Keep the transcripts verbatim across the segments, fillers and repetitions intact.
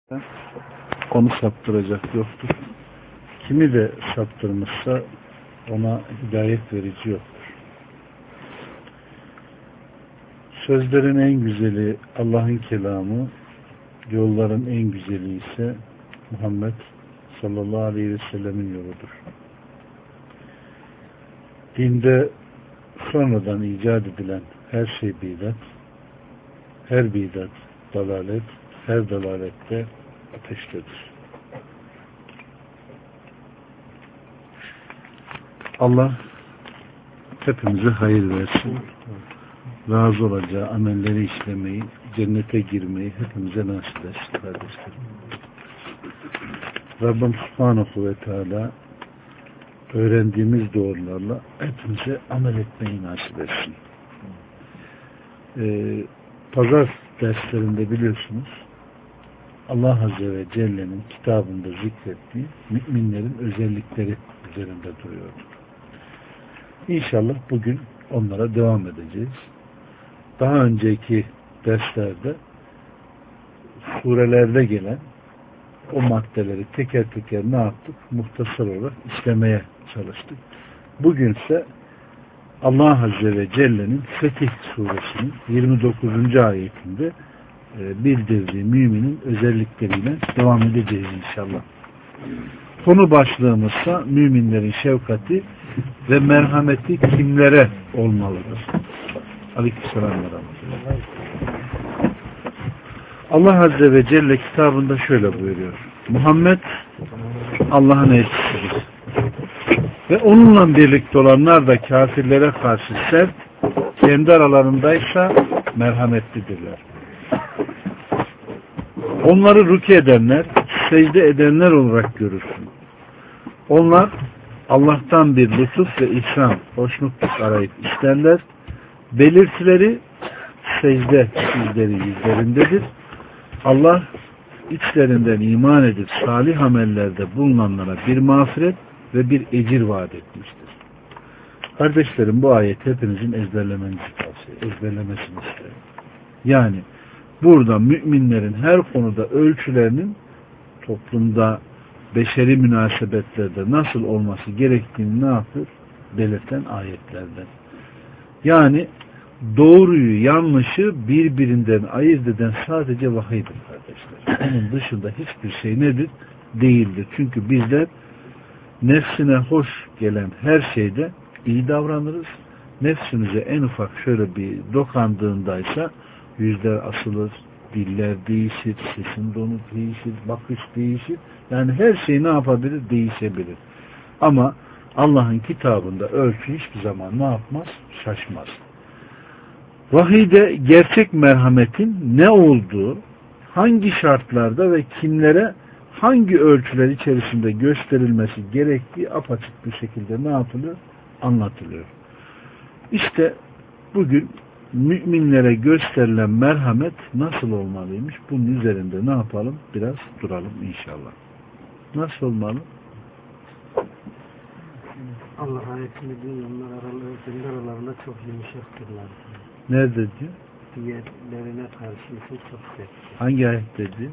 onu saptıracak yoktur. Kimi de saptırmışsa ona hidayet verici yoktur. Sözlerin en güzeli Allah'ın kelamı, yolların en güzeli ise Muhammed sallallahu aleyhi ve sellemin yoludur. Dinde sonradan icat edilen her şey bidat, her bidat dalalet, her dalalette ateştedir. Allah hepimize hayır versin. Razı olacağı amelleri işlemeyi, cennete girmeyi hepimize nasip etsin kardeşlerim. Rabbim Subhanahu ve Teala öğrendiğimiz doğrularla hepimize amel etmeyi nasip etsin. Ee, pazar derslerinde biliyorsunuz Allah Azze ve Celle'nin kitabında zikrettiği müminlerin özellikleri üzerinde duruyordu. İnşallah bugün onlara devam edeceğiz. Daha önceki derslerde surelerde gelen o maddeleri teker teker ne yaptık? Muhtasar olarak işlemeye çalıştık. Bugünse Allah Azze ve Celle'nin Fetih suresinin yirmi dokuzuncu ayetinde bildirdiği müminin özellikleriyle devam edeceğiz inşallah. Konu başlığımızsa müminlerin şefkati ve merhameti kimlere olmalıdır? Aleykümselam ve rahmetullah. Allah Azze ve Celle kitabında şöyle buyuruyor. Muhammed Allah'ın elçisidir. Ve onunla birlikte olanlar da kafirlere karşı sert, kendi aralarındaysa merhametlidirler. Onları rükû edenler, secde edenler olarak görürsün. Onlar Allah'tan bir lütuf ve ihsan, hoşnutluk arayıp isterler. Belirtileri secde yüzleri yüzlerindedir. Allah içlerinden iman edip salih amellerde bulunanlara bir mağfiret ve bir ecir vaat etmiştir. Kardeşlerim, bu ayet hepinizin ezberlemenizi tavsiye, ezberlemesini isterim. Yani burada müminlerin her konuda ölçülerinin toplumda, beşeri münasebetlerde nasıl olması gerektiğini ne yapıyor? Belirten ayetlerden. Yani doğruyu, yanlışı birbirinden ayırt eden sadece vahiydir kardeşler. Onun dışında hiçbir şey nedir? Değildir. Çünkü bizler nefsine hoş gelen her şeyde iyi davranırız. Nefsimize en ufak şöyle bir dokandığındaysa yüzler asılır, diller değişir, sesin donu değişir, bakış değişir. Yani her şey ne yapabilir? Değişebilir. Ama Allah'ın kitabında ölçü hiçbir zaman ne yapmaz? Şaşmaz. Vahiyde gerçek merhametin ne olduğu, hangi şartlarda ve kimlere hangi ölçüler içerisinde gösterilmesi gerektiği apaçık bir şekilde ne yapılıyor? Anlatılıyor. İşte bugün müminlere gösterilen merhamet nasıl olmalıymış? Bunun üzerinde ne yapalım? Biraz duralım inşallah. Nasıl olmalı? Allah ayetini dinleyenler aralarında çok yumuşaktırlar. Nerede diyor? Diğerlerine karşı ise çok sert. Hangi ayette diyor?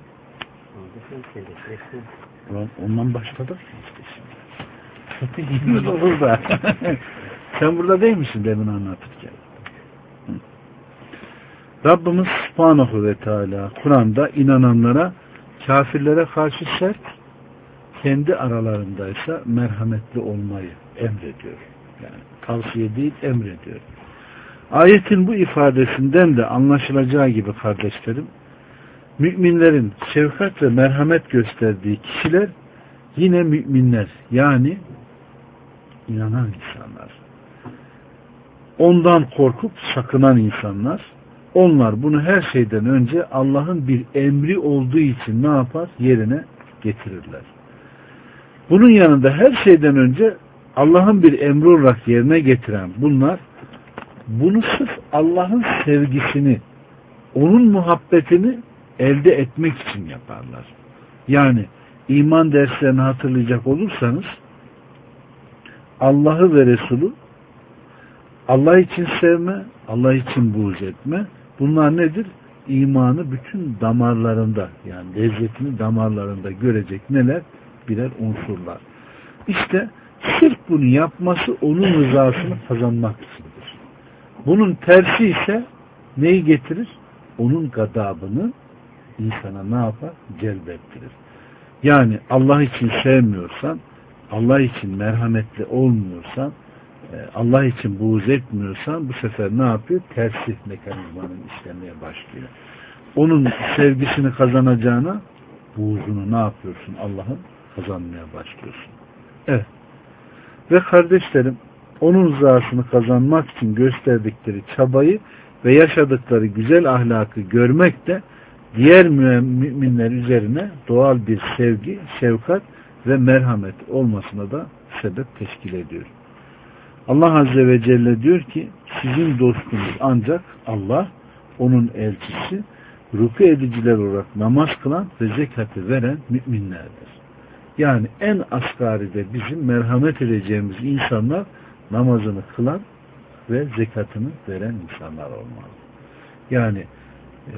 Orada ondan başladık işte şimdi. Burada. Sen burada değil misin demin anlatırken? Hı. Rabbimiz Subhanahu ve Teala Kur'an'da inananlara kafirlere karşı sert, kendi aralarındaysa merhametli olmayı emrediyor. Yani tavsiye değil, emrediyor. Ayetin bu ifadesinden de anlaşılacağı gibi kardeşlerim, müminlerin şefkat ve merhamet gösterdiği kişiler yine müminler, yani inanan insanlar. Ondan korkup sakınan insanlar, onlar bunu her şeyden önce Allah'ın bir emri olduğu için ne yapar? Yerine getirirler. Bunun yanında her şeyden önce Allah'ın bir emri olarak yerine getiren bunlar, bunu sırf Allah'ın sevgisini, onun muhabbetini elde etmek için yaparlar. Yani iman derslerini hatırlayacak olursanız Allah'ı ve Resulü Allah için sevme, Allah için buğz etme. Bunlar nedir? imanı bütün damarlarında, yani lezzetini damarlarında görecek neler? Birer unsurlar. İşte sırf bunu yapması onun rızasını kazanmak içindir. Bunun tersi ise neyi getirir? Onun gadabını insana ne yapar? Celbettirir. Yani Allah için sevmiyorsan, Allah için merhametli olmuyorsan, Allah için buğz etmiyorsan bu sefer ne yapıyor? Tersi mekanizmanın işlemeye başlıyor. Onun sevgisini kazanacağına buğzunu ne yapıyorsun? Allah'ın kazanmaya başlıyorsun. Evet. Ve kardeşlerim, onun rızasını kazanmak için gösterdikleri çabayı ve yaşadıkları güzel ahlakı görmek de diğer müminler üzerine doğal bir sevgi, şefkat ve merhamet olmasına da sebep teşkil ediyor. Allah Azze ve Celle diyor ki sizin dostunuz ancak Allah, onun elçisi, ruku ediciler olarak namaz kılan ve zekatı veren müminlerdir. Yani en asgaride bizim merhamet edeceğimiz insanlar namazını kılan ve zekatını veren insanlar olmalı. Yani e,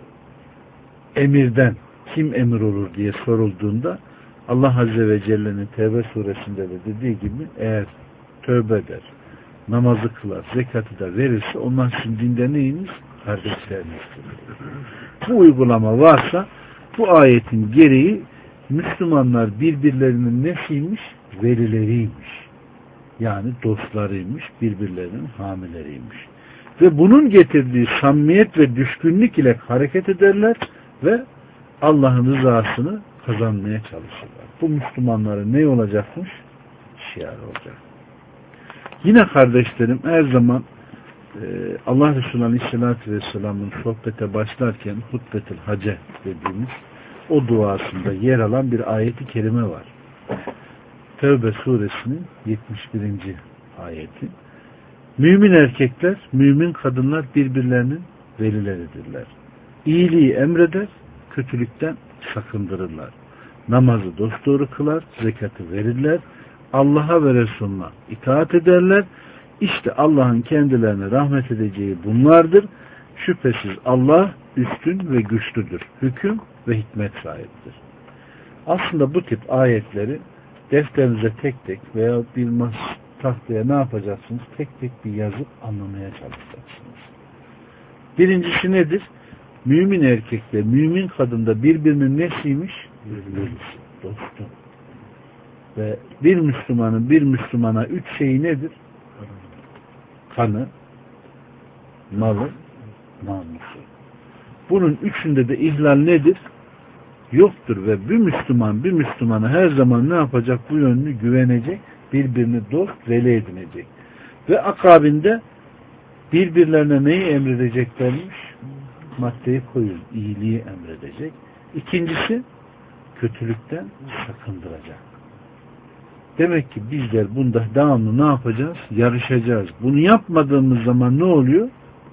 emirden kim emir olur diye sorulduğunda Allah Azze ve Celle'nin Tevbe suresinde de dediği gibi eğer tövbe eder, namazı kılar, zekatı da verirse onlar sizin dinde neyiniz? Kardeşlerinizdir. Bu uygulama varsa bu ayetin gereği Müslümanlar birbirlerinin nesiymiş? Velileriymiş. Yani dostlarıymış, birbirlerinin hamileriymiş. Ve bunun getirdiği samimiyet ve düşkünlük ile hareket ederler ve Allah'ın rızasını kazanmaya çalışırlar. Bu Müslümanların ne olacakmış? Şiar olacak. Yine kardeşlerim her zaman e, Allah Resulü Aleyhisselatü Vesselam'ın sohbete başlarken hutbetül hace dediğimiz o duasında yer alan bir ayeti kerime var. Tevbe suresinin yetmiş birinci ayeti. Mümin erkekler, mümin kadınlar birbirlerinin velileridirler. İyiliği emreder, kötülükten sakındırırlar. Namazı dosdoğru kılar, zekatı verirler, Allah'a ve Resulüne itaat ederler. İşte Allah'ın kendilerine rahmet edeceği bunlardır. Şüphesiz Allah üstün ve güçlüdür. Hüküm ve hikmet sahibidir. Aslında bu tip ayetleri defterinize tek tek veya bir tahtaya ne yapacaksınız? Tek tek bir yazıp anlamaya çalışacaksınız. Birincisi nedir? Mümin erkekle mümin kadında birbirinin nesiymiş? Velisi, dostu. Ve bir Müslümanın bir Müslümana üç şeyi nedir? Kanı, malı, namusu. Bunun üçünde de ihlal nedir? Yoktur ve bir Müslüman bir Müslümana her zaman ne yapacak? Bu yönünü güvenecek, birbirini dost, veli edinecek. Ve akabinde birbirlerine neyi emredeceklermiş? Maddeyi koyun, iyiliği emredecek. İkincisi, kötülükten sakındıracak. Demek ki bizler bunda devamlı ne yapacağız? Yarışacağız. Bunu yapmadığımız zaman ne oluyor?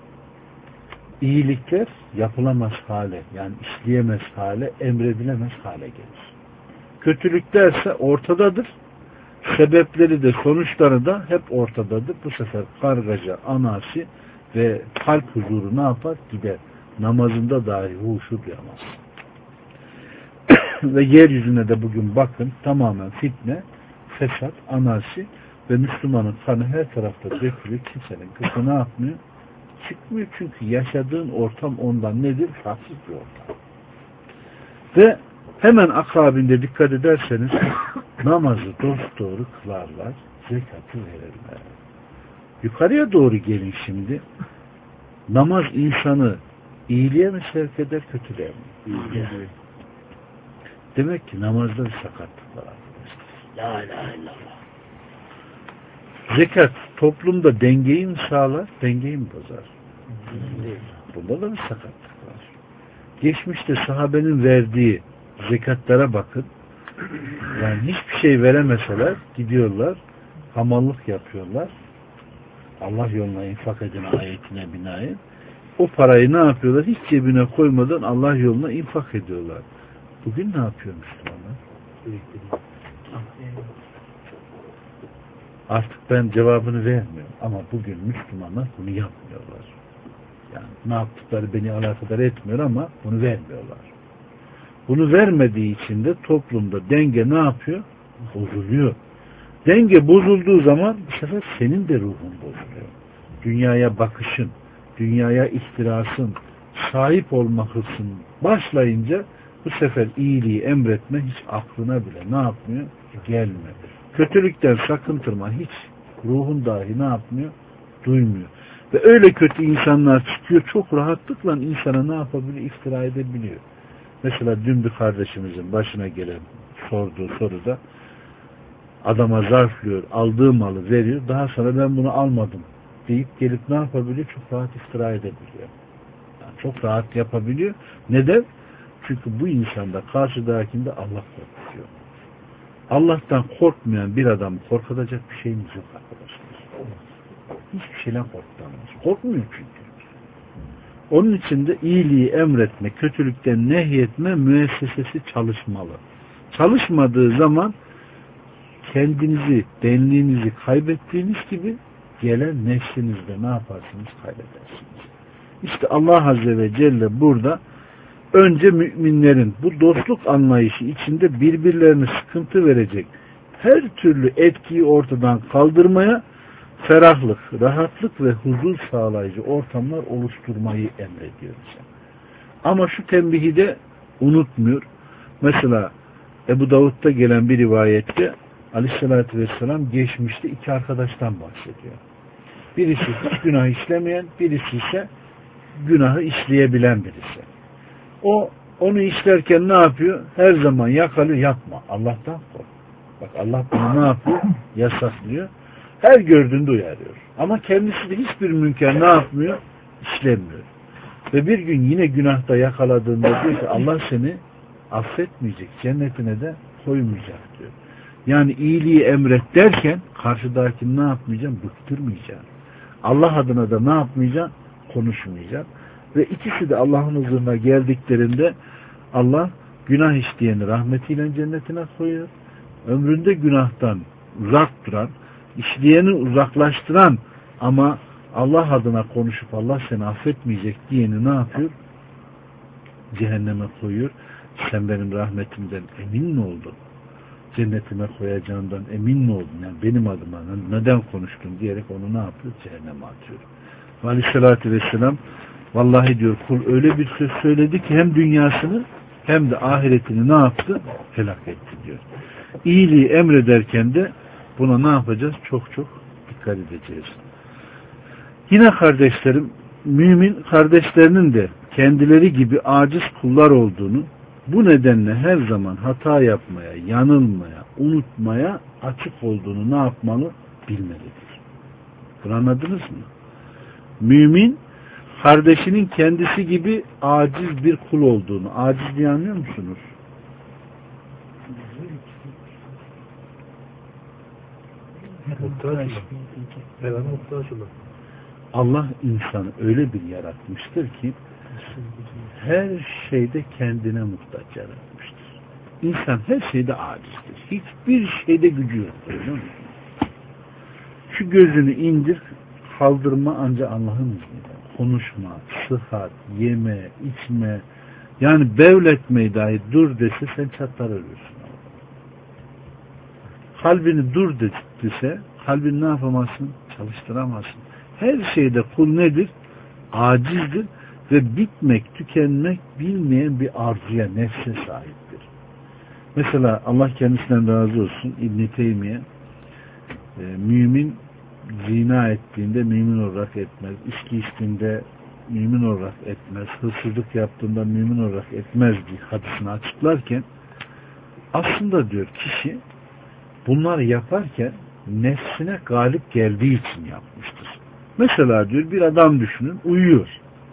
İyilikler yapılamaz hale, yani işleyemez hale, emredilemez hale gelir. Kötülüklerse ortadadır. Sebepleri de sonuçları da hep ortadadır. Bu sefer kargaca, anarşi ve kalp huzuru ne yapar? Gider. Namazında dahi huşu duyamaz. Ve yeryüzüne de bugün bakın tamamen fitne, fesat, anarşi ve Müslümanın kanı her tarafta dökülüyor. Kimsenin kızı ne yapmıyor? Çıkmıyor çünkü yaşadığın ortam ondan nedir? Farksız bir ortam. Ve hemen akabinde dikkat ederseniz namazı dosdoğru kılarlar, zekatı verirler. Yukarıya doğru gelin şimdi. Namaz insanı iyiliğe mi sevk eder, kötülüğe mi? İyiliğe. Demek ki namazda bir sakatlık var arkadaşlar. La ilahe illallah. Zekat toplumda dengeyi mi sağlar, dengeyi mi bozar? Bunda da bir sakatlık var. Geçmişte sahabenin verdiği zekatlara bakın. Yani hiçbir şey veremeseler gidiyorlar, hamallık yapıyorlar. Allah yoluna infak edin ayetine binaen. O parayı ne yapıyorlar? Hiç cebine koymadan Allah yoluna infak ediyorlar. Bugün ne yapıyor Müslümanlar? Artık ben cevabını vermiyorum. Ama bugün Müslümanlar bunu yapmıyorlar. Yani ne yaptıkları beni alakadar etmiyor ama bunu vermiyorlar. Bunu vermediği için de toplumda denge ne yapıyor? Bozuluyor. Denge bozulduğu zaman bu sefer senin de ruhun bozuluyor. Dünyaya bakışın, dünyaya ihtirasın, sahip olma hırsın başlayınca bu sefer iyiliği emretme hiç aklına bile ne yapmıyor? Gelmiyor. Kötülükten sakıntırma hiç ruhun dahi ne yapmıyor? Duymuyor. Ve öyle kötü insanlar çıkıyor, çok rahatlıkla insana ne yapabiliyor? İftira edebiliyor. Mesela dün bir kardeşimizin başına gelen sorduğu soruda adama zarflıyor, aldığı malı veriyor, daha sonra ben bunu almadım deyip gelip ne yapabiliyor? Çok rahat iftira edebiliyor. Yani çok rahat yapabiliyor. Neden? Çünkü bu insanda karşıdakinde Allah korkuyor. Allah'tan korkmayan bir adam korkutacak bir şeyimiz yok arkadaşlar. Hiçbir şeyden korkutamaz. Korkmuyor çünkü. Onun için de iyiliği emretme, kötülükten nehyetme müessesesi çalışmalı. Çalışmadığı zaman kendinizi, benliğinizi kaybettiğiniz gibi gelen nefsinizde ne yaparsınız? Kaybedersiniz. İşte Allah Azze ve Celle burada önce müminlerin bu dostluk anlayışı içinde birbirlerine sıkıntı verecek her türlü etkiyi ortadan kaldırmaya, ferahlık, rahatlık ve huzur sağlayıcı ortamlar oluşturmayı emrediyor bize. Ama şu tembihi de unutmuyor. Mesela Ebu Davud'da gelen bir rivayette Aleyhisselatü Vesselam geçmişte iki arkadaştan bahsediyor. Birisi hiç günah işlemeyen, birisi ise günahı işleyebilen birisi. O onu işlerken ne yapıyor? Her zaman yakalıyor, yapma. Allah'tan kork. Bak Allah bunu ne yapıyor? Yasaklıyor. Her gördüğünde uyarıyor. Ama kendisi de hiçbir münker ne yapmıyor? İşlemiyor. Ve bir gün yine günahta yakaladığında diyor ki Allah seni affetmeyecek, cennetine de koymayacak diyor. Yani iyiliği emret derken karşıdakini ne yapmayacaksın? Bıktırmayacaksın. Allah adına da ne yapmayacaksın? Konuşmayacaksın. Ve ikisi de Allah'ın huzuruna geldiklerinde Allah günah işleyeni rahmetiyle cennetine koyuyor. Ömründe günahtan uzak duran, işleyeni uzaklaştıran ama Allah adına konuşup Allah seni affetmeyecek diyeni ne yapıyor? Cehenneme koyuyor. Sen benim rahmetimden emin mi oldun? Cennetime koyacağından emin mi oldun? Yani benim adıma neden konuştun diyerek onu ne yapıyor? Cehenneme atıyor. Aleyhissalatü vesselam vallahi diyor kul öyle bir söz söyledi ki hem dünyasını hem de ahiretini ne yaptı? Helak etti diyor. İyiliği emrederken de buna ne yapacağız? Çok çok dikkat edeceğiz. Yine kardeşlerim, mümin kardeşlerinin de kendileri gibi aciz kullar olduğunu, bu nedenle her zaman hata yapmaya, yanılmaya, unutmaya açık olduğunu ne yapmalı? Bilmelidir. Bunu anladınız mı? Mümin, kardeşinin kendisi gibi aciz bir kul olduğunu, acizliği anlıyor musunuz? Allah insanı öyle bir yaratmıştır ki her şeyde kendine muhtaç yaratmıştır. İnsan her şeyde acizdir. Hiçbir şeyde gücü yoktur. Şu gözünü indir, kaldırma ancak Allah'ın izniyle. Konuşma, sıhhat, yeme, içme, yani bevletmeyi dahi dur dese sen çatlar ölürsün. Kalbini dur dese kalbini ne yapamazsın? Çalıştıramazsın. Her şeyde kul nedir? Acizdir ve bitmek, tükenmek bilmeyen bir arzuya, nefse sahiptir. Mesela Allah kendisinden razı olsun İbn-i Teymiye e, mümin zina ettiğinde mümin olarak etmez, içki içtiğinde mümin olarak etmez, hırsızlık yaptığında mümin olarak etmez diye hadisini açıklarken aslında diyor kişi bunları yaparken nefsine galip geldiği için yapmıştır. Mesela diyor bir adam düşünün uyuyor.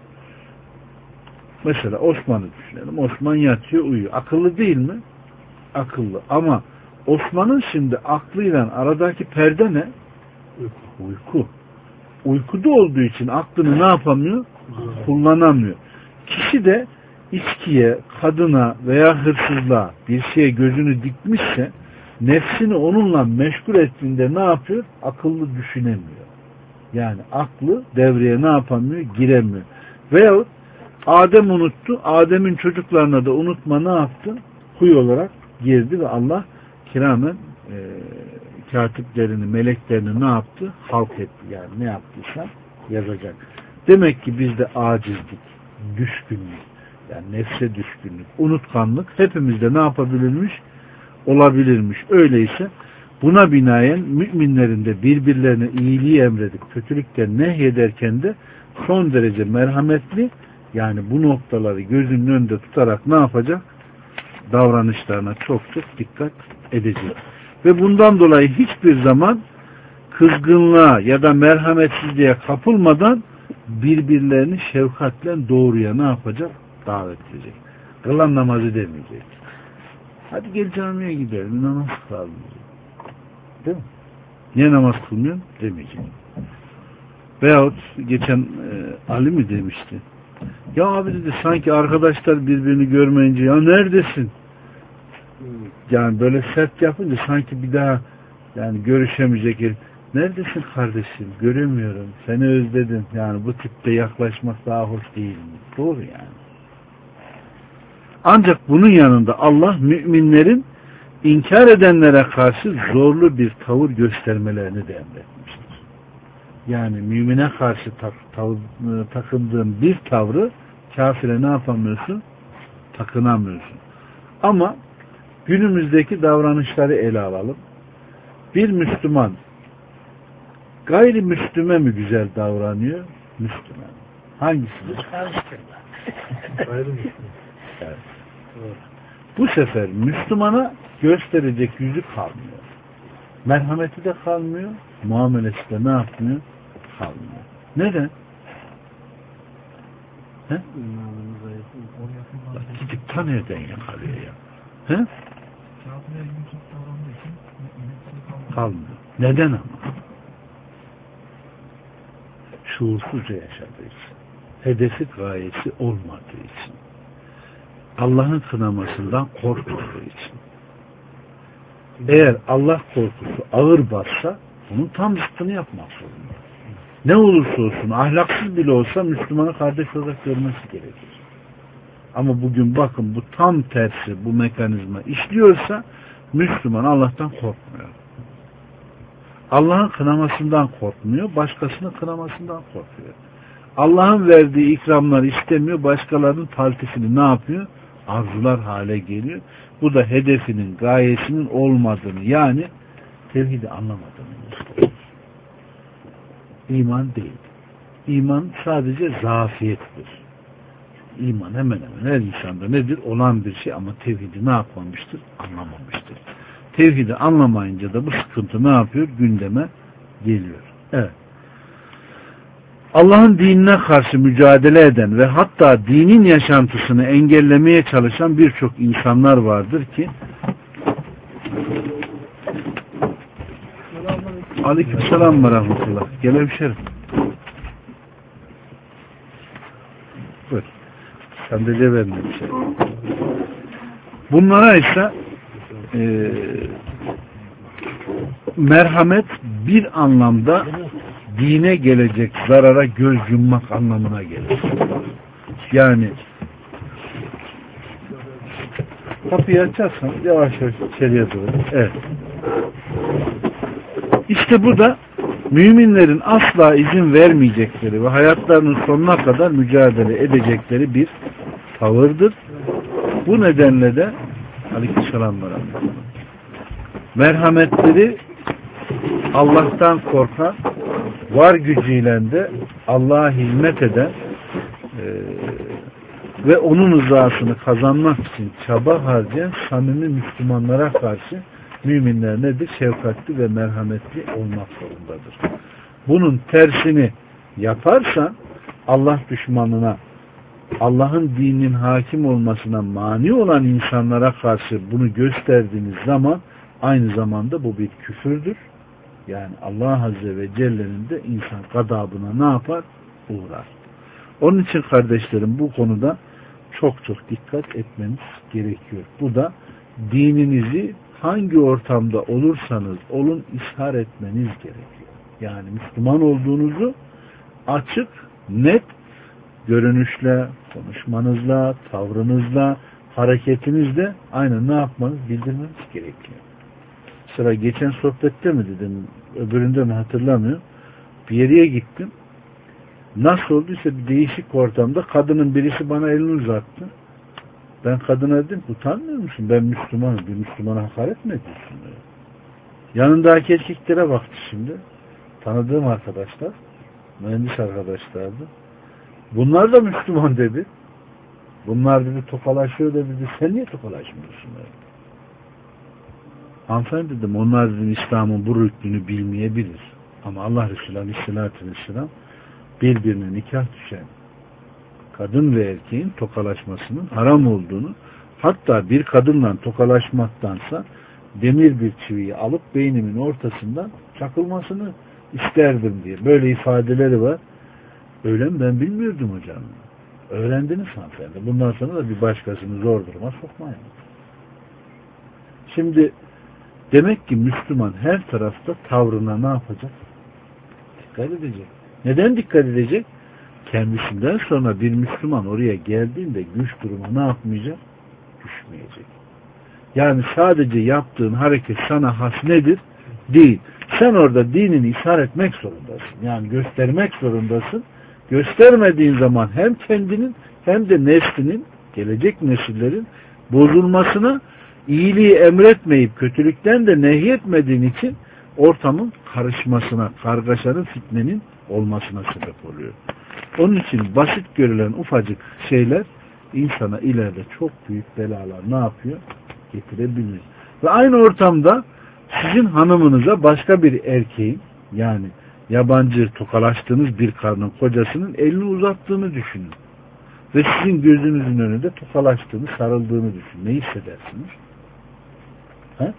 Mesela Osman'ı düşünelim. Osman yatıyor uyuyor. Akıllı değil mi? Akıllı. Ama Osman'ın şimdi aklıyla aradaki perde ne? Uyku. Uyku. Uykuda olduğu için aklını ne yapamıyor? Kullanamıyor. Kişi de içkiye, kadına veya hırsızlığa bir şeye gözünü dikmişse nefsini onunla meşgul ettiğinde ne yapıyor? Akıllı düşünemiyor. Yani aklı devreye ne yapamıyor? Giremiyor. Veyahut Adem unuttu. Adem'in çocuklarına da unutma ne yaptı? Huy olarak girdi ve Allah kiramen e, katiplerini, meleklerini ne yaptı? Halk etti. Yani ne yaptıysa yazacak. Demek ki bizde acizlik, düşkünlük, yani nefse düşkünlük, unutkanlık hepimizde ne yapabilirmiş? Olabilirmiş. Öyleyse buna binaen müminlerin de birbirlerine iyiliği emredip kötülükten nehyederken de son derece merhametli, yani bu noktaları gözünün önünde tutarak ne yapacak? Davranışlarına çok çok dikkat edecek. Ve bundan dolayı hiçbir zaman kızgınlığa ya da merhametsizliğe kapılmadan birbirlerini şefkatle doğruya ne yapacak? Davet edecek. Kılan namazı demeyecek. Hadi gel camiye gidelim, namaz kılalım. Değil mi? Niye namaz kılmıyorsun? Demeyecek. Veyahut geçen e, Ali mi demişti? Ya abi dedi, sanki arkadaşlar birbirini görmeyince ya neredesin? Yani böyle sert yapınca sanki bir daha yani görüşemeyecek. Neredesin kardeşim? Göremiyorum. Seni özledim. Yani bu tipte yaklaşmak daha hoş değil mi? Doğru yani. Ancak bunun yanında Allah müminlerin inkar edenlere karşı zorlu bir tavır göstermelerini de emretmiştir. Yani mümine karşı tak, tav, takındığın bir tavrı kafire ne yapamıyorsun? Takınamıyorsun. Ama günümüzdeki davranışları ele alalım. Bir Müslüman gayrimüslime mi güzel davranıyor? Müslüman. Hangisidir? Gayrimüslim. Evet. Bu sefer Müslümana gösterecek yüzü kalmıyor. Merhameti de kalmıyor, muamelesi de ne yapmıyor? Kalmıyor. Neden? He? Gidip ta nereden yakalıyor ya? He? Kalmıyor. Neden ama? Şuursuzca yaşadığı için. Hedefi gayesi olmadığı için. Allah'ın kınamasından korkmadığı için. Eğer Allah korkusu ağır bassa bunun tam zıttını yapmak zorunda. Ne olursa olsun, ahlaksız bile olsa Müslümanı kardeş olarak görmesi gerekir. Ama bugün bakın bu tam tersi, bu mekanizma işliyorsa Müslüman Allah'tan korkmuyor. Allah'ın kınamasından korkmuyor, başkasının kınamasından korkuyor. Allah'ın verdiği ikramları istemiyor, başkalarının taltifini ne yapıyor? Arzular hale geliyor. Bu da hedefinin, gayesinin olmadığını, yani tevhidi anlamadığını gösteriyor. İman değil. İman sadece zafiyettir. İman hemen hemen her insanda nedir? Olan bir şey ama tevhidi ne yapmamıştır? Anlamamıştır. Tevhidi anlamayınca da bu sıkıntı ne yapıyor? Gündeme geliyor. Evet. Allah'ın dinine karşı mücadele eden ve hatta dinin yaşantısını engellemeye çalışan birçok insanlar vardır ki Aleykümselam ve rahmetullah. Gel hemşerim. Buyur. Sen de de verme bir şey. Bunlara ise e, merhamet bir anlamda dine gelecek zarara göz yummak anlamına gelir. Yani kapıyı açarsan yavaş yavaş içeriye doğru. Evet. İşte bu da müminlerin asla izin vermeyecekleri ve hayatlarının sonuna kadar mücadele edecekleri bir tavırdır. Bu nedenle de Aleykümselam ve rahmetullah. Merhametleri Allah'tan korkan, var gücüyle de Allah'a hizmet eden e, ve onun rızasını kazanmak için çaba harcayan samimi Müslümanlara karşı müminler nedir? Şefkatli ve merhametli olmak zorundadır. Bunun tersini yaparsan Allah düşmanına, Allah'ın dininin hakim olmasına mani olan insanlara karşı bunu gösterdiğiniz zaman aynı zamanda bu bir küfürdür. Yani Allah Azze ve Celle'nin de insan gadabına ne yapar? Uğrar. Onun için kardeşlerim bu konuda çok çok dikkat etmeniz gerekiyor. Bu da dininizi hangi ortamda olursanız olun ishar etmeniz gerekiyor. Yani Müslüman olduğunuzu açık, net, görünüşle, konuşmanızla, tavrınızla, hareketinizle aynen ne yapmanız, bildirmeniz gerekiyor. Sıra geçen sohbette mi dedim, öbüründe mi hatırlamıyorum. Bir yere gittim. Nasıl olduysa bir değişik ortamda kadının birisi bana elini uzattı. Ben kadına dedim, utanmıyor musun? Ben Müslümanım. Bir Müslümana hakaret mi ediyorsun? Böyle? Yanındaki erkeklere baktı şimdi. Tanıdığım arkadaşlar, mühendis arkadaşlardı. Bunlar da Müslüman dedi. Bunlar dedi tokalaşıyor dedi. Sen niye tokalaşmıyorsun? Böyle? Hanımefendi dedim, onlar dedim İslam'ın bu rüknünü bilmeyebilir. Ama Allah Resulü Aleyhisselatü Vesselam birbirine nikah düşen kadın ve erkeğin tokalaşmasının haram olduğunu, hatta bir kadınla tokalaşmaktansa demir bir çiviyi alıp beynimin ortasından çakılmasını isterdim diye. Böyle ifadeleri var. Öyle mi? Ben bilmiyordum hocam. Öğrendiniz hanımefendi. Bundan sonra da bir başkasını zor duruma sokmayın. Şimdi demek ki Müslüman her tarafta tavrına ne yapacak? Dikkat edecek. Neden dikkat edecek? Kendisinden sonra bir Müslüman oraya geldiğinde güç duruma ne yapmayacak? Düşmeyecek. Yani sadece yaptığın hareket sana has nedir? Değil. Sen orada dinini ishar etmek zorundasın. Yani göstermek zorundasın. Göstermediğin zaman hem kendinin hem de neslinin, gelecek nesillerin bozulmasına, iyiliği emretmeyip kötülükten de nehyetmediğin için ortamın karışmasına, kargaşanın, fitnenin olmasına sebep oluyor. Onun için basit görülen ufacık şeyler insana ileride çok büyük belalar ne yapıyor? Getirebilir. Ve aynı ortamda sizin hanımınıza başka bir erkeğin, yani yabancı tokalaştığınız bir karının kocasının elini uzattığını düşünün. Ve sizin gözünüzün önünde tokalaştığını, sarıldığını düşünün. Ne hissedersiniz? He?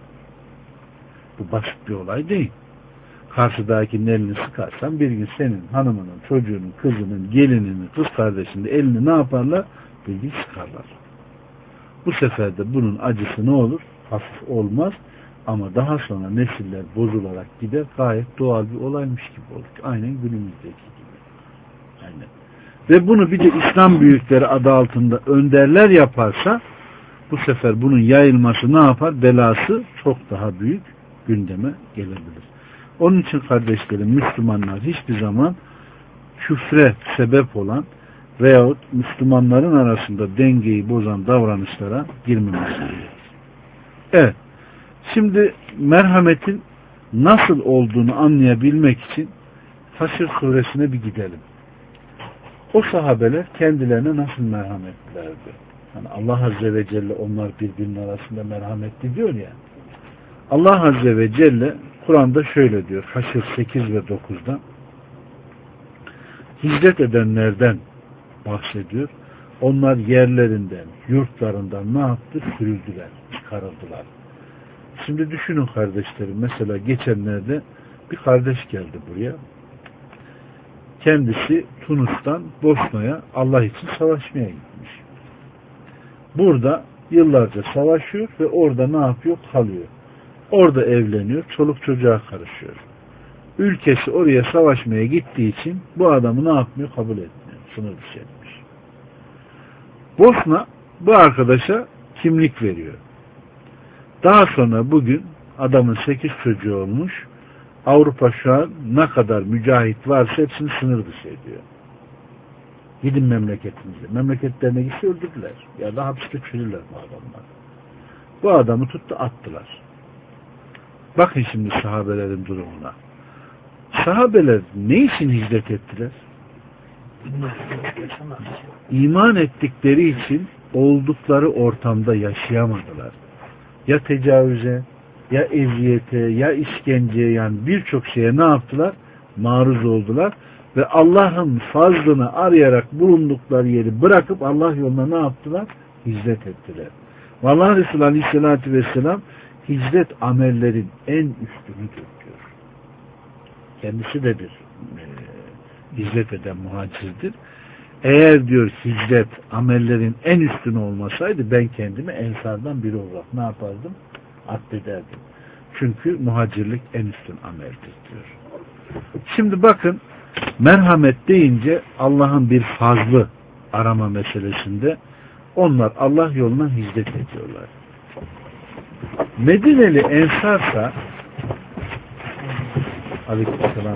Bu basit bir olay değil. Karşıdakinin elini sıkarsan bir gün senin hanımının, çocuğunun, kızının, gelininin, kız kardeşinin elini ne yaparlar? Bir gün sıkarlar. Bu sefer de bunun acısı ne olur? Hafif olmaz. Ama daha sonra nesiller bozularak gider. Gayet doğal bir olaymış gibi olur. Aynen günümüzdeki gibi. Aynen. Ve bunu bir de İslam büyükleri adı altında önderler yaparsa bu sefer bunun yayılması ne yapar? Belası çok daha büyük gündeme gelebilir. Onun için kardeşlerim, Müslümanlar hiçbir zaman küfre sebep olan veyahut Müslümanların arasında dengeyi bozan davranışlara girmemesi gerekir. Evet. Şimdi merhametin nasıl olduğunu anlayabilmek için Haşr suresine bir gidelim. O sahabeler kendilerine nasıl merhametlilerdi? Yani Allah Azze ve Celle onlar birbirinin arasında merhametli diyor ya. Allah Azze ve Celle Kur'an'da şöyle diyor. Haşr sekiz ve dokuzda hicret edenlerden bahsediyor. Onlar yerlerinden, yurtlarından ne yaptı? Sürüldüler, çıkarıldılar. Şimdi düşünün kardeşlerim. Mesela geçenlerde bir kardeş geldi buraya. Kendisi Tunus'tan Bosna'ya Allah için savaşmaya gitmiş. Burada yıllarca savaşıyor ve orada ne yapıyor? Kalıyor. Orada evleniyor. Çoluk çocuğa karışıyor. Ülkesi oraya savaşmaya gittiği için bu adamı ne yapmıyor? Kabul etmiyor. Sınır dışı etmiş. Bosna bu arkadaşa kimlik veriyor. Daha sonra bugün adamın sekiz çocuğu olmuş. Avrupa şu an ne kadar mücahit varsa hepsini sınır dışı ediyor. Gidin memleketinize. Memleketlerine gitse öldürdüler. Ya da hapiste çürürler bu adamlar. Bu adamı tuttu attılar. Bakın şimdi sahabelerin durumuna. Sahabeler ne için hicret ettiler? İman ettikleri için oldukları ortamda yaşayamadılar. Ya tecavüze, ya eziyete, ya işkenceye, yani birçok şeye ne yaptılar? Maruz oldular. Ve Allah'ın fazlını arayarak bulundukları yeri bırakıp Allah yoluna ne yaptılar? Hicret ettiler. Ve Allah Resulü Aleyhisselatü Vesselam hicret amellerin en üstünüdür diyor. Kendisi de bir e, hicret eden muhacirdir. Eğer diyor hicret amellerin en üstünü olmasaydı ben kendimi ensardan biri olarak ne yapardım? Addederdim. Çünkü muhacirlik en üstün ameldir diyor. Şimdi bakın Merhamet deyince Allah'ın bir fazlı arama meselesinde onlar Allah yoluna hicret ediyorlar. Medineli Ensarsa Aleykümselam.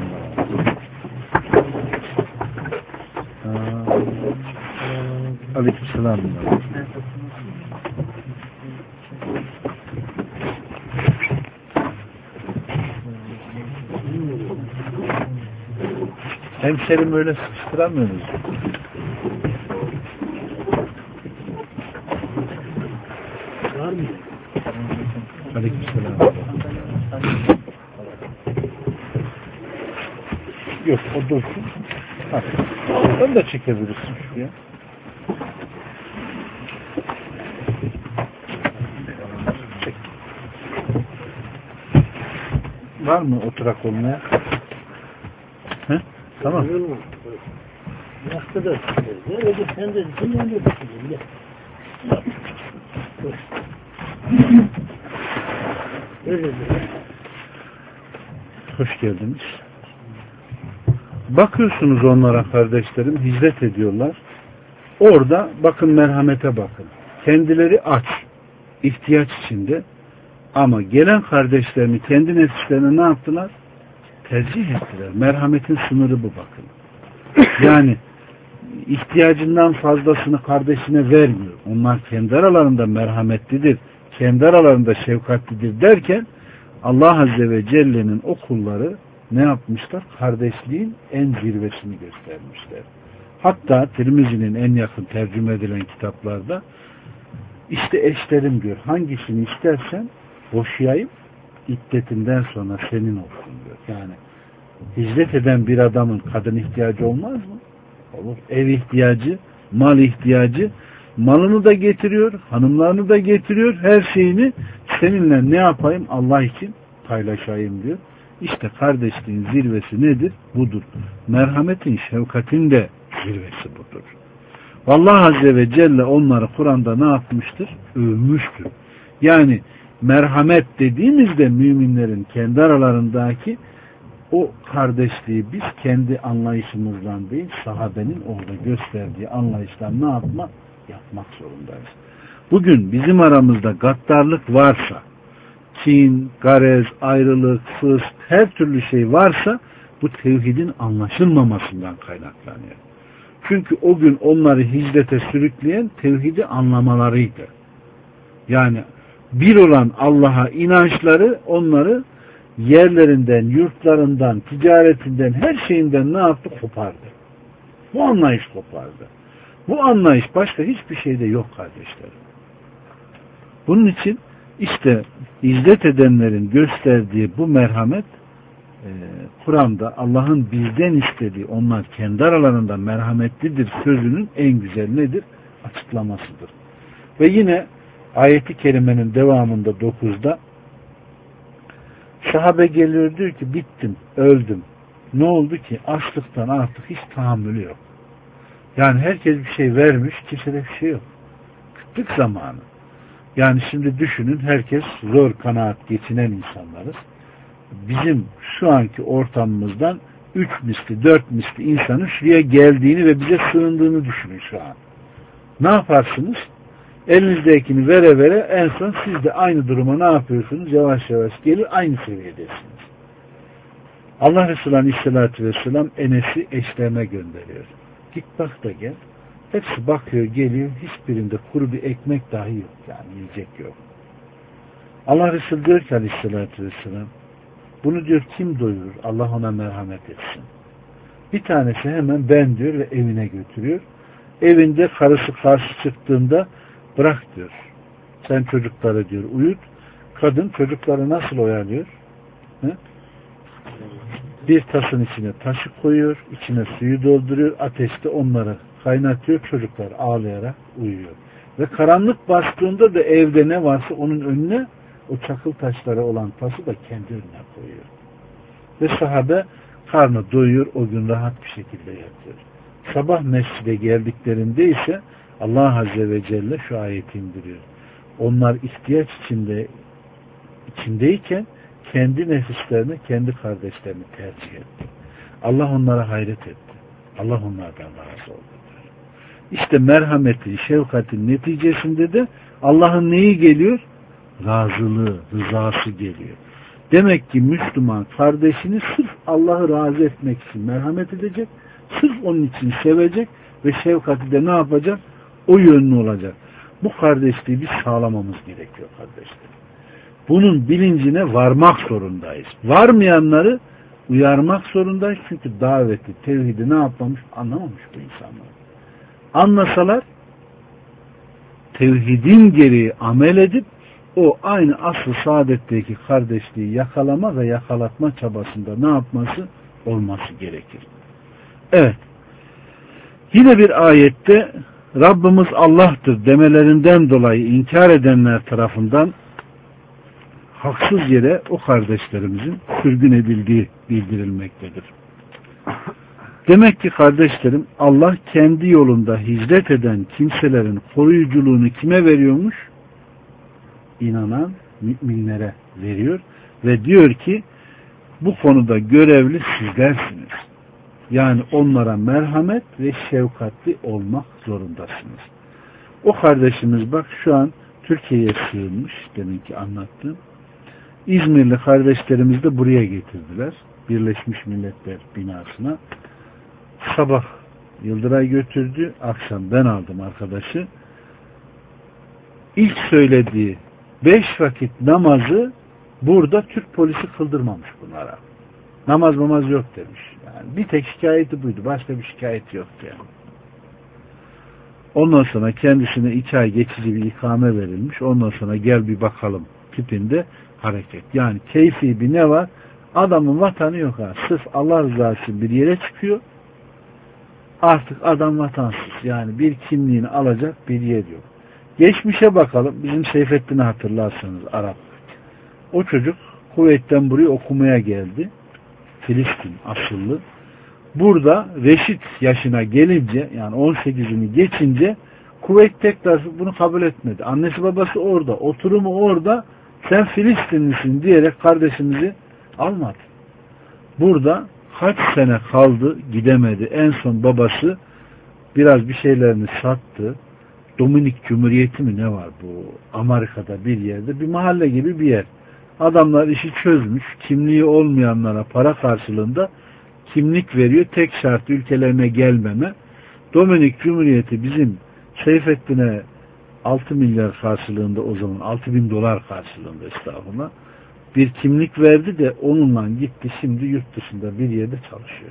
Aleykümselam. Hemşerim öyle sıkıştıramıyoruz. Var mı? Aleykümselam. Yok, o dursun. Ha. Onu da çekebilirsin şuraya. Çek. Var mı oturak olmaya? He? Tamam. Başka da öyle sen de sen de öyle düşünüyorsun. Öyle Hoş geldiniz. Bakıyorsunuz onlara kardeşlerim, hicret ediyorlar. Orada bakın merhamete bakın. Kendileri aç, ihtiyaç içinde ama gelen kardeşlerini kendi nefislerine ne yaptılar? Tercih ettiler. Merhametin sınırı bu bakın. Yani ihtiyacından fazlasını kardeşine vermiyor. Onlar kendi aralarında merhametlidir, kendi aralarında şefkatlidir derken Allah Azze ve Celle'nin o kulları ne yapmışlar? Kardeşliğin en zirvesini göstermişler. Hatta Tirmizi'nin en yakın tercüme edilen kitaplarda işte eşlerim diyor. Hangisini istersen boşayayım, iddetinden sonra senin olsun diyor. Yani hicret eden bir adamın kadın ihtiyacı olmaz mı? Olur. Ev ihtiyacı, mal ihtiyacı, malını da getiriyor, hanımlarını da getiriyor, her şeyini seninle ne yapayım? Allah için paylaşayım diyor. İşte kardeşliğin zirvesi nedir? Budur. Merhametin, şefkatin de zirvesi budur. Vallahi Azze ve Celle onları Kur'an'da ne yapmıştır? Övmüştür. Yani merhamet dediğimizde müminlerin kendi aralarındaki o kardeşliği biz kendi anlayışımızdan değil, sahabenin orada gösterdiği anlayıştan ne yapmak? Yapmak zorundayız. Bugün bizim aramızda gaddarlık varsa, kin, garez, ayrılık, fısk, her türlü şey varsa bu tevhidin anlaşılmamasından kaynaklanıyor. Çünkü o gün onları hicrete sürükleyen tevhidi anlamalarıydı. Yani bir olan Allah'a inançları onları yerlerinden, yurtlarından, ticaretinden, her şeyinden ne yaptı? Kopardı. Bu anlayış kopardı. Bu anlayış başka hiçbir şeyde yok kardeşlerim. Bunun için işte hicret edenlerin gösterdiği bu merhamet e, Kur'an'da Allah'ın bizden istediği onlar kendi aralarında merhametlidir sözünün en güzel nedir? Açıklamasıdır. Ve yine ayeti kerimenin devamında dokuzda sahabe geliyor diyor ki bittim, öldüm. Ne oldu ki? Açlıktan artık hiç tahammülü yok. Yani herkes bir şey vermiş, kimsede bir şey yok. Kıtlık zamanı. Yani şimdi düşünün herkes zor kanaat geçinen insanlarız. Bizim şu anki ortamımızdan üç misli, dört misli insanın şuraya geldiğini ve bize sığındığını düşünün şu an. Ne yaparsınız? Elinizdekini vere vere en son siz de aynı duruma ne yapıyorsunuz? Yavaş yavaş gelir aynı seviyedesiniz. Allah Resulü Aleyhisselatü Vesselam Enes'i eşlerine gönderiyor. Git bak da gel. Hepsi bakıyor geliyor. Hiçbirinde kuru bir ekmek dahi yok. Yani yiyecek yok. Allah Resulü diyor ki Aleyhisselatü Vesselam bunu diyor kim doyurur? Allah ona merhamet etsin. Bir tanesi hemen ben diyor ve evine götürüyor. Evinde karısı karşı çıktığında bırak diyor. Sen çocukları diyor uyut. Kadın çocukları nasıl oyalıyor? He? Bir tasın içine taşı koyuyor. İçine suyu dolduruyor. Ateşte onları kaynatıyor. Çocuklar ağlayarak uyuyor. Ve karanlık bastığında da evde ne varsa onun önüne o çakıl taşları olan tası da kendi önüne koyuyor. Ve sahabe karnı doyuyor. O gün rahat bir şekilde yatıyor. Sabah mescide geldiklerinde ise Allah Azze ve Celle şu ayeti indiriyor. Onlar ihtiyaç içinde içindeyken kendi nefislerini, kendi kardeşlerini tercih etti. Allah onlara hayret etti. Allah onlardan razı oldu. İşte merhametin, şefkatin neticesinde de Allah'ın neyi geliyor? Razılığı, rızası geliyor. Demek ki Müslüman kardeşini sırf Allah'ı razı etmek için merhamet edecek, sırf onun için sevecek ve şefkati de ne yapacak? O yönlü olacak. Bu kardeşliği biz sağlamamız gerekiyor kardeşler. Bunun bilincine varmak zorundayız. Varmayanları uyarmak zorundayız. Çünkü daveti, tevhidi ne yapmamış? Anlamamış bu insanlar. Anlasalar tevhidin gereği amel edip o aynı asıl saadetteki kardeşliği yakalama ve yakalatma çabasında ne yapması? Olması gerekir. Evet. Yine bir ayette Rabbimiz Allah'tır demelerinden dolayı inkar edenler tarafından haksız yere o kardeşlerimizin sürgün edildiği bildirilmektedir. Demek ki kardeşlerim Allah kendi yolunda hicret eden kimselerin koruyuculuğunu kime veriyormuş? İnanan müminlere veriyor ve diyor ki bu konuda görevli sizlersiniz. Yani onlara merhamet ve şefkatli olmak zorundasınız. O kardeşimiz bak şu an Türkiye'ye sığınmış, deminki anlattığım. İzmirli kardeşlerimiz de buraya getirdiler. Birleşmiş Milletler binasına. Sabah Yıldıray götürdü, akşam ben aldım arkadaşı. İlk söylediği beş vakit namazı burada Türk polisi kıldırmamış bunlara. Namaz namaz yok demiş. Yani bir tek şikayeti buydu. Başka bir şikayet yoktu yani. Ondan sonra kendisine iki ay geçici bir ikame verilmiş. Ondan sonra gel bir bakalım tipinde hareket. Yani keyfi bir ne var? Adamın vatanı yok ha. Sırf Allah rızası için bir yere çıkıyor. Artık adam vatansız. Yani bir kimliğini alacak bir yer yok. Geçmişe bakalım. Bizim Seyfettin'i hatırlarsanız Arap. O çocuk Kuveyt'ten buraya okumaya geldi. Filistin asıllı. Burada reşit yaşına gelince yani on sekizini geçince Kuveyt tekrar bunu kabul etmedi. Annesi babası orada. Oturumu orada. Sen Filistinlisin diyerek kardeşimizi almadı. Burada kaç sene kaldı gidemedi. En son babası biraz bir şeylerini sattı. Dominik Cumhuriyeti mi ne var bu? Amerika'da bir yerde. Bir mahalle gibi bir yer. Adamlar işi çözmüş. Kimliği olmayanlara para karşılığında kimlik veriyor. Tek şart ülkelerine gelmeme. Dominik Cumhuriyeti bizim Seyfettin'e altı milyar karşılığında o zaman altı bin dolar karşılığında estağfurullah bir kimlik verdi de onunla gitti şimdi yurt dışında bir yerde çalışıyor.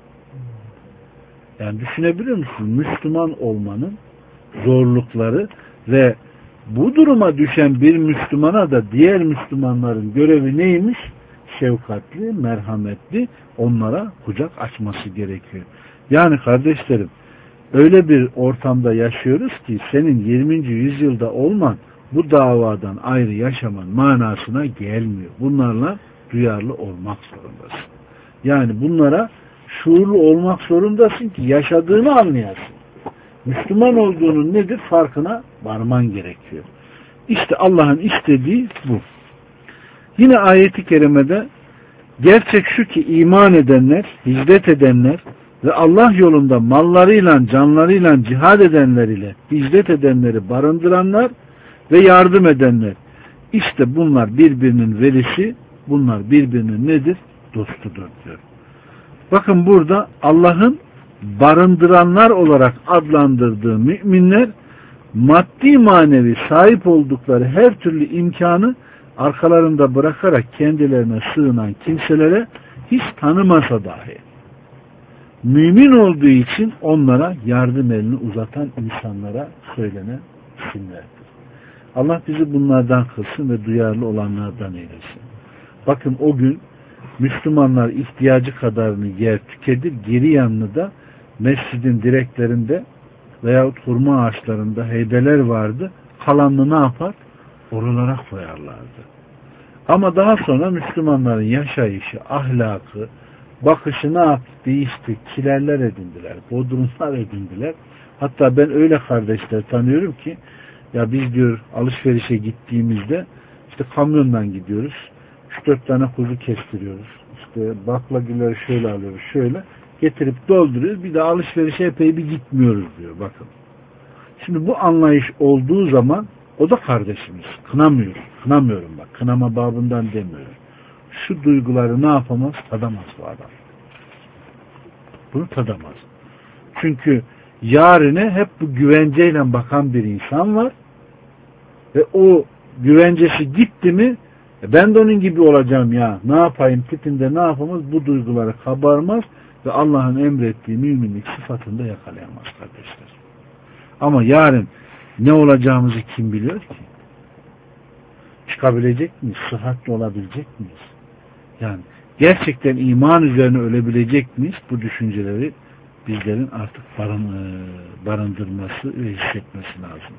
Yani düşünebiliyor musun? Müslüman olmanın zorlukları ve bu duruma düşen bir Müslümana da diğer Müslümanların görevi neymiş? Şefkatli, merhametli onlara kucak açması gerekiyor. Yani kardeşlerim öyle bir ortamda yaşıyoruz ki senin yirminci yüzyılda olman bu davadan ayrı yaşaman manasına gelmiyor. Bunlarla duyarlı olmak zorundasın. Yani bunlara şuurlu olmak zorundasın ki yaşadığını anlayasın. Müslüman olduğunun nedir farkına varman gerekiyor. İşte Allah'ın istediği bu. Yine ayeti kerimede gerçek şu ki iman edenler, hicret edenler ve Allah yolunda mallarıyla, canlarıyla cihad edenler ile hicret edenleri barındıranlar ve yardım edenler. İşte bunlar birbirinin velisi, bunlar birbirinin nedir? Dostudur diyor. Bakın burada Allah'ın barındıranlar olarak adlandırdığı müminler maddi manevi sahip oldukları her türlü imkanı arkalarında bırakarak kendilerine sığınan kimselere hiç tanımasa dahi mümin olduğu için onlara yardım elini uzatan insanlara söylenen isimlerdir. Allah bizi bunlardan kılsın ve duyarlı olanlardan eylesin. Bakın o gün Müslümanlar ihtiyacı kadarını yer tüketir, geri yanını da mescidin direklerinde veyahut hurma ağaçlarında heybeler vardı. Kalanını ne yapar? Oralara koyarlardı. Ama daha sonra Müslümanların yaşayışı, ahlakı, bakışı ne yaptı? Değişti. Kilerler edindiler. Bodrumlar edindiler. Hatta ben öyle kardeşler tanıyorum ki ya biz diyor alışverişe gittiğimizde işte kamyondan gidiyoruz. üç dört tane kuzu kestiriyoruz. işte baklagiller şöyle alıyoruz şöyle getirip dolduruyoruz. Bir de alışverişe epey bir gitmiyoruz diyor. Bakın. Şimdi bu anlayış olduğu zaman o da kardeşimiz. Kınamıyor. Kınamıyorum bak. Kınama babından demiyorum. Şu duyguları ne yapamaz? Tadamaz bu adam. Bunu tadamaz. Çünkü yarine hep bu güvenceyle bakan bir insan var. Ve o güvencesi gitti mi ben de onun gibi olacağım ya. Ne yapayım tipinde ne yapamaz? Bu duyguları kabarmaz ve Allah'ın emrettiği müminlik sıfatında yakalayamaz kardeşler. Ama yarın ne olacağımızı kim biliyor ki? Çıkabilecek miyiz? Sıhhatli olabilecek miyiz? Yani gerçekten iman üzerine ölebilecek miyiz? Bu düşünceleri bizlerin artık barın, barındırması ve hissetmesi lazım.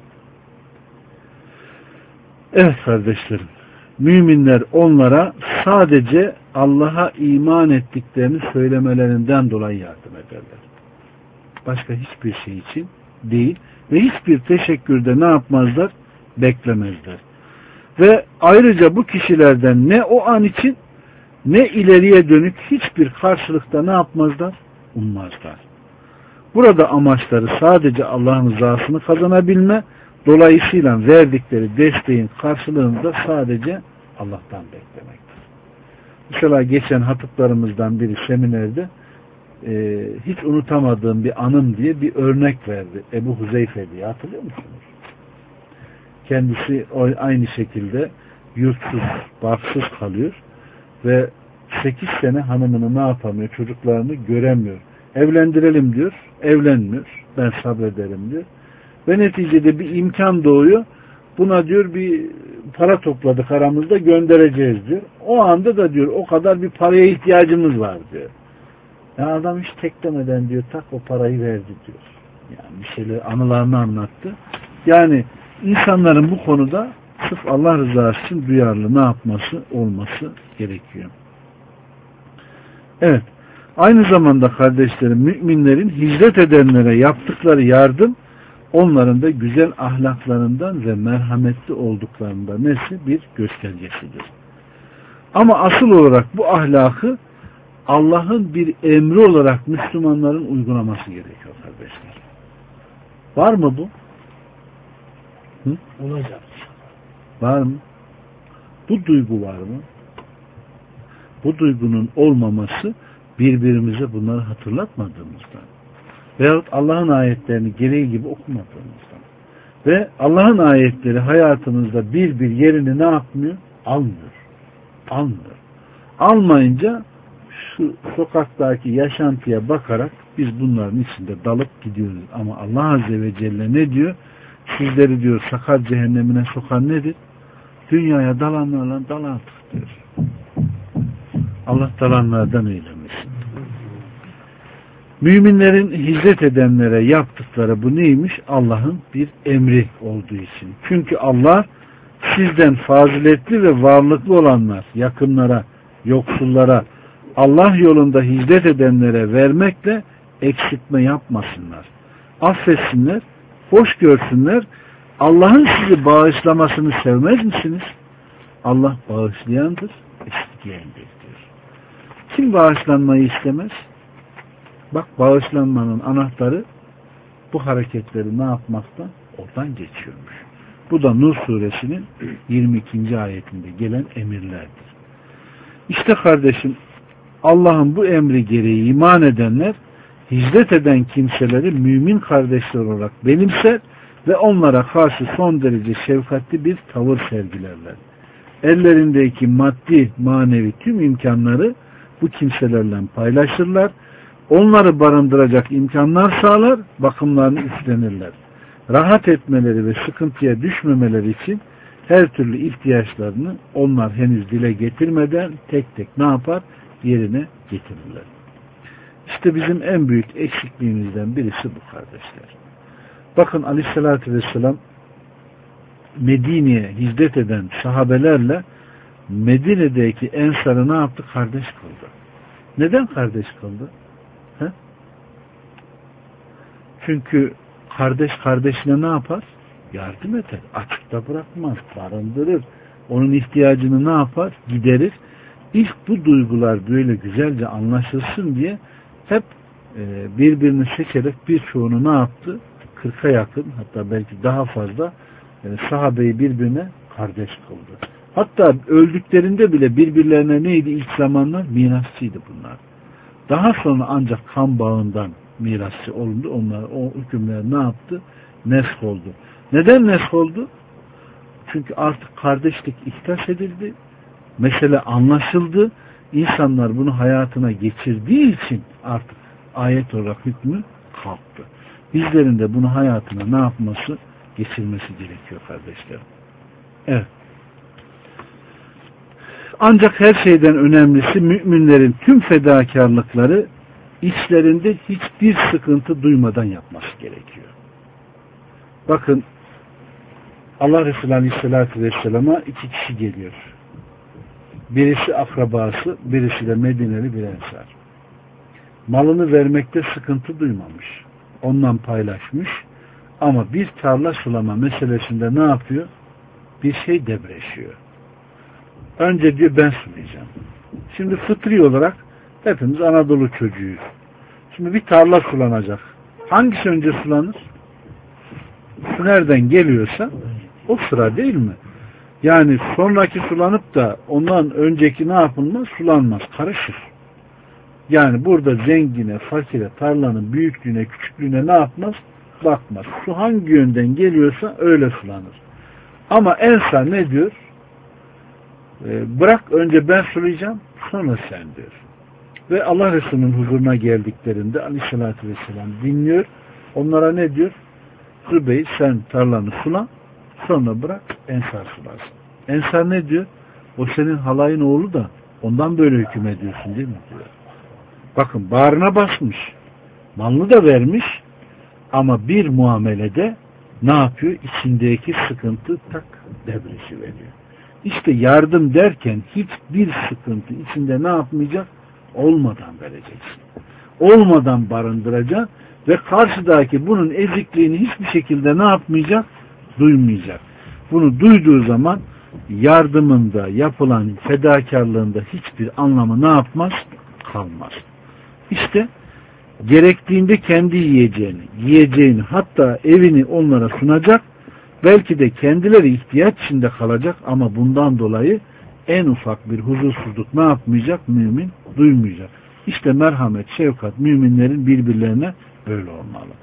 Evet kardeşlerim, müminler onlara sadece Allah'a iman ettiklerini söylemelerinden dolayı yardım ederler. Başka hiçbir şey için değil ve hiçbir teşekkürde ne yapmazlar? Beklemezler. Ve ayrıca bu kişilerden ne o an için ne ileriye dönük hiçbir karşılıkta ne yapmazlar? Ummazlar. Burada amaçları sadece Allah'ın rızasını kazanabilme, dolayısıyla verdikleri desteğin karşılığını da sadece Allah'tan beklemektir. Mesela geçen hatiplerimizden biri seminerde e, hiç unutamadığım bir anım diye bir örnek verdi. Ebu Huzeyfe diye, hatırlıyor musunuz? Kendisi aynı şekilde yurtsuz, barksız kalıyor ve sekiz sene hanımını ne yapamıyor, çocuklarını göremiyor. Evlendirelim diyor, evlenmiyor. Ben sabrederim diyor. Ve neticede bir imkan doğuyor. Buna diyor bir para topladık aramızda göndereceğiz diyor. O anda da diyor o kadar bir paraya ihtiyacımız var diyor. Ya adam hiç teklemeden diyor tak o parayı verdi diyor. Yani bir şeyler anılarını anlattı. Yani insanların bu konuda sırf Allah rızası için duyarlı ne yapması olması gerekiyor. Evet. Aynı zamanda kardeşlerim müminlerin hicret edenlere yaptıkları yardım onların da güzel ahlaklarından ve merhametli olduklarından nesi bir göstergesidir. Ama asıl olarak bu ahlakı Allah'ın bir emri olarak Müslümanların uygulaması gerekiyor kardeşler. Var mı bu? Hı? Olacak. Var mı? Bu duygu var mı? Bu duygunun olmaması birbirimize bunları hatırlatmadığımızdan veyahut Allah'ın ayetlerini gereği gibi okumadığımızdan ve Allah'ın ayetleri hayatımızda bir bir yerini ne yapmıyor? Almıyor. Almıyor. Almayınca şu sokaktaki yaşantıya bakarak biz bunların içinde dalıp gidiyoruz. Ama Allah Azze ve Celle ne diyor? Sizleri diyor sakar cehennemine sokan nedir? Dünyaya dalanlarla dal artık diyor. Allah dalanlardan eylemesin. Müminlerin hicret edenlere yaptıkları bu neymiş? Allah'ın bir emri olduğu için. Çünkü Allah sizden faziletli ve varlıklı olanlar, yakınlara, yoksullara, Allah yolunda hicret edenlere vermekle eksiltme yapmasınlar. Affetsinler, hoş görsünler. Allah'ın sizi bağışlamasını sevmez misiniz? Allah bağışlayandır, esirgeyendir diyor. Kim bağışlanmayı istemez? Bak bağışlanmanın anahtarı bu hareketleri ne yapmaktan? Oradan geçiyormuş. Bu da Nur suresinin yirmi ikinci ayetinde gelen emirlerdir. İşte kardeşim Allah'ın bu emri gereği iman edenler hicret eden kimseleri mümin kardeşler olarak benimser ve onlara karşı son derece şefkatli bir tavır sergilerler. Ellerindeki maddi, manevi tüm imkanları bu kimselerle paylaşırlar. Onları barındıracak imkanlar sağlar, bakımlarını üstlenirler. Rahat etmeleri ve sıkıntıya düşmemeleri için her türlü ihtiyaçlarını onlar henüz dile getirmeden tek tek ne yapar? Yerine getirirler. İşte bizim en büyük eksikliğimizden birisi bu kardeşler. Bakın Aleyhisselatü Vesselam Medine'ye hicret eden sahabelerle Medine'deki Ensar'ı ne yaptı? Kardeş kıldı. Neden kardeş kıldı? He? Çünkü kardeş kardeşine ne yapar? Yardım eder. Açıkta bırakmaz. Barındırır. Onun ihtiyacını ne yapar? Giderir. İlk bu duygular böyle güzelce anlaşılsın diye hep e, birbirini seçerek birçoğunu ne yaptı? kırka yakın, hatta belki daha fazla e, sahabeyi birbirine kardeş kıldı. Hatta öldüklerinde bile birbirlerine neydi ilk zamanlar? Mirasçıydı bunlar. Daha sonra ancak kan bağından mirasçı olundu. Onlar o hükümler ne yaptı? Nesk oldu. Neden nesk oldu? Çünkü artık kardeşlik ihtas edildi. Mesele anlaşıldı. İnsanlar bunu hayatına geçirdiği için artık ayet olarak hükmü kalktı. Bizlerin de bunu hayatına ne yapması? Geçirmesi gerekiyor kardeşlerim. Evet. Ancak her şeyden önemlisi müminlerin tüm fedakarlıkları içlerinde hiçbir sıkıntı duymadan yapması gerekiyor. Bakın Allah Resulü Aleyhisselatü Vesselam'a iki kişi geliyor. Birisi akrabası, birisi de Medineli bir ensar. Malını vermekte sıkıntı duymamış. Ondan paylaşmış. Ama bir tarla sulama meselesinde ne yapıyor? Bir şey debreşiyor. Önce diyor ben sulayacağım. Şimdi fıtri olarak hepimiz Anadolu çocuğuyuz. Şimdi bir tarla sulanacak. Hangisi önce sulanır? Su nereden geliyorsa o sıra değil mi? Yani sonraki sulanıp da ondan önceki ne yapılmaz? Sulanmaz. Karışır. Yani burada zengine, fakire, tarlanın büyüklüğüne, küçüklüğüne ne yapmaz? Bakmaz. Su hangi yönden geliyorsa öyle sulanır. Ama ensar ne diyor? Ee, bırak önce ben sulayacağım, sonra sen diyor. Ve Allah Resulü'nün huzuruna geldiklerinde Aleyhisselatü Vesselam dinliyor. Onlara ne diyor? Zübeyir sen tarlanı sula, sonra bırak ensar sulasın. Ensar ne diyor? O senin halayın oğlu da ondan böyle hüküm ediyorsun değil mi diyor. Bakın bağrına basmış. Malını da vermiş. Ama bir muamelede ne yapıyor? İçindeki sıkıntı tak devresi veriyor. İşte yardım derken hiçbir sıkıntı içinde ne yapmayacak? Olmadan vereceksin. Olmadan barındıracaksın ve karşıdaki bunun ezikliğini hiçbir şekilde ne yapmayacak? Duymayacak. Bunu duyduğu zaman yardımında, yapılan fedakarlığında hiçbir anlamı ne yapmaz? Kalmaz. İşte gerektiğinde kendi yiyeceğini, yiyeceğini hatta evini onlara sunacak. Belki de kendileri ihtiyaç içinde kalacak ama bundan dolayı en ufak bir huzursuzluk ne yapmayacak? Mümin duymayacak. İşte merhamet, şefkat müminlerin birbirlerine böyle olmalı.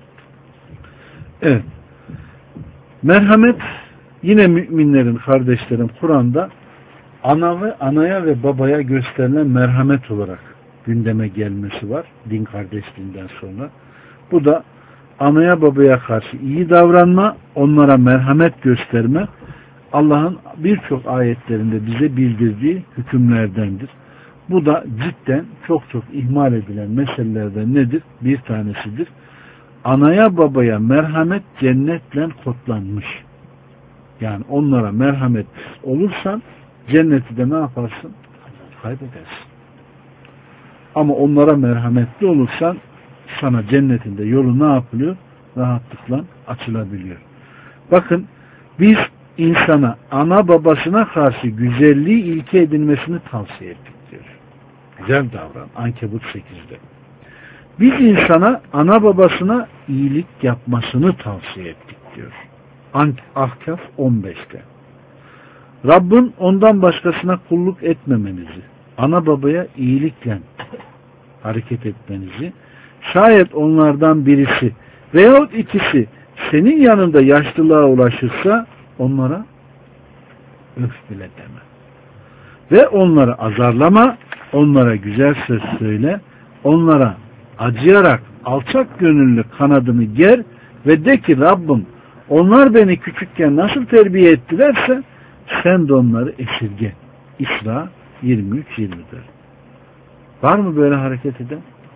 Evet. Merhamet yine müminlerin, kardeşlerin Kur'an'da ana ve anaya ve babaya gösterilen merhamet olarak gündeme gelmesi var. Din kardeşliğinden sonra. Bu da anaya babaya karşı iyi davranma, onlara merhamet gösterme, Allah'ın birçok ayetlerinde bize bildirdiği hükümlerdendir. Bu da cidden çok çok ihmal edilen meselelerden nedir? Bir tanesidir. Anaya babaya merhamet cennetle kodlanmış. Yani onlara merhamet olursan cenneti de ne yaparsın? Kaybedersin. Ama onlara merhametli olursan sana cennetinde yolu ne yapılıyor? Rahatlıkla açılabiliyor. Bakın biz insana ana babasına karşı güzelliği ilke edinmesini tavsiye ettik diyor. Güzel davran. Ankebut sekizde. Biz insana ana babasına iyilik yapmasını tavsiye ettik diyor. Ahkaf on beşte. Rabbin ondan başkasına kulluk etmemenizi, ana babaya iyilikle hareket etmenizi, şayet onlardan birisi veyahut ikisi senin yanında yaşlılığa ulaşırsa onlara öf bile deme. Ve onları azarlama, onlara güzel söz söyle, onlara acıyarak alçak gönüllü kanadını ger ve de ki Rabbim onlar beni küçükken nasıl terbiye ettilerse sen de onları esirge. İsra yirmi üç yirmi dört. Var mı böyle hareket eden?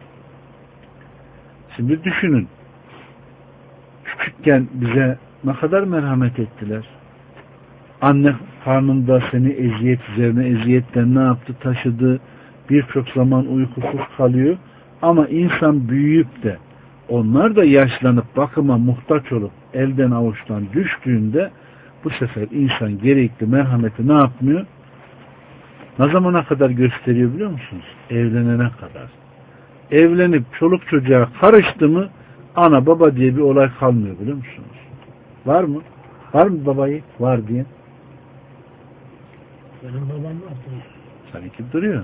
Şimdi düşünün. Küçükken bize ne kadar merhamet ettiler. Anne karnında seni eziyet üzerine eziyetten ne yaptı? Taşıdı. Birçok zaman uykusuz kalıyor. Ama insan büyüyüp de onlar da yaşlanıp bakıma muhtaç olup elden avuçtan düştüğünde bu sefer insan gerekli merhameti ne yapmıyor? Ne zamana kadar gösteriyor biliyor musunuz? Evlenene kadar. Evlenip çoluk çocuğa karıştı mı ana baba diye bir olay kalmıyor biliyor musunuz? Var mı? Var mı babayı? Var diye. Benim babam var. Sanki duruyor.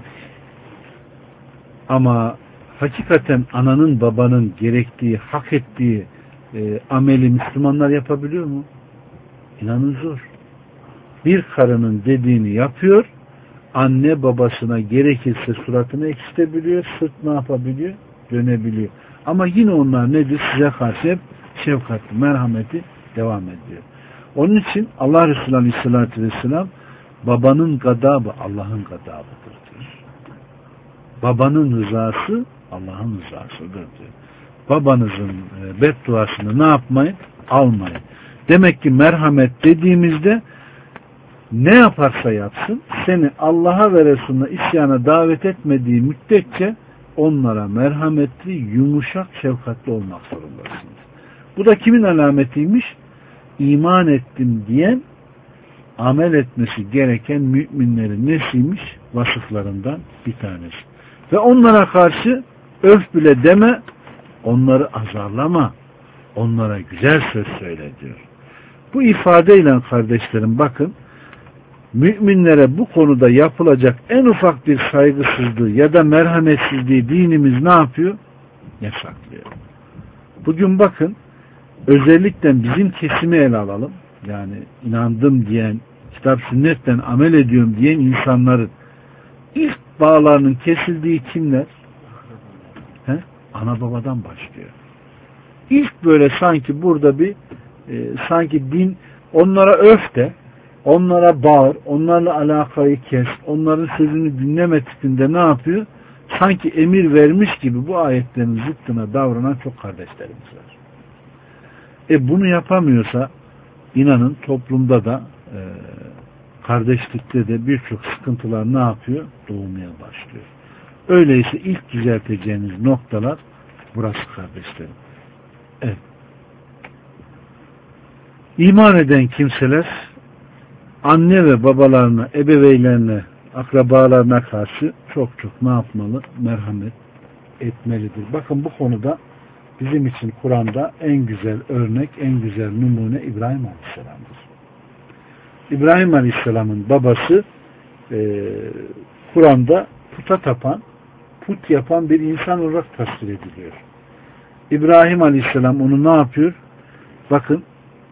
Ama hakikaten ananın babanın gerektiği, hak ettiği e, ameli Müslümanlar yapabiliyor mu? İnanın zor. Bir karının dediğini yapıyor, anne babasına gerekirse suratını ekşitebiliyor, sırt ne yapabiliyor? Dönebiliyor. Ama yine onlar nedir? Size karşı hep şefkatli, merhameti devam ediyor. Onun için Allah Resulü Aleyhisselatü Vesselam babanın gadabı Allah'ın gadabıdır diyor. Babanın rızası Allah'ın rızasıdır diyor. Babanızın bedduasını ne yapmayın? Almayın. Demek ki merhamet dediğimizde ne yaparsa yapsın seni Allah'a ve Resulüne isyana davet etmediği müddetçe onlara merhametli, yumuşak, şefkatli olmak zorundasınız. Bu da kimin alametiymiş? İman ettim diyen, amel etmesi gereken müminlerin nesiymiş? Vasıflarından bir tanesi. Ve onlara karşı öf bile deme, onları azarlama, onlara güzel söz söyle diyor. Bu ifadeyle kardeşlerim bakın, müminlere bu konuda yapılacak en ufak bir saygısızlığı ya da merhametsizliği dinimiz ne yapıyor? Yasaklıyor. Bugün bakın, özellikle bizim kesimi ele alalım. Yani inandım diyen, kitap sünnetten amel ediyorum diyen insanların ilk bağlarının kesildiği kimler? He? Ana babadan başlıyor. İlk böyle sanki burada bir e, sanki din onlara öf de, onlara bağır, onlarla alakayı kes, onların sözünü dinleme tipinde ne yapıyor? Sanki emir vermiş gibi bu ayetlerin zıttına davranan çok kardeşlerimiz var. E bunu yapamıyorsa inanın toplumda da e, kardeşlikte de birçok sıkıntılar ne yapıyor? Doğmaya başlıyor. Öyleyse ilk düzelteceğiniz noktalar burası kardeşlerim. Evet. İman eden kimseler anne ve babalarına, ebeveynlerine, akrabalarına karşı çok çok ne yapmalı? Merhamet etmelidir. Bakın bu konuda bizim için Kur'an'da en güzel örnek, en güzel numune İbrahim Aleyhisselam'dır. İbrahim Aleyhisselam'ın babası e, Kur'an'da puta tapan, put yapan bir insan olarak tasvir ediliyor. İbrahim Aleyhisselam onu ne yapıyor? Bakın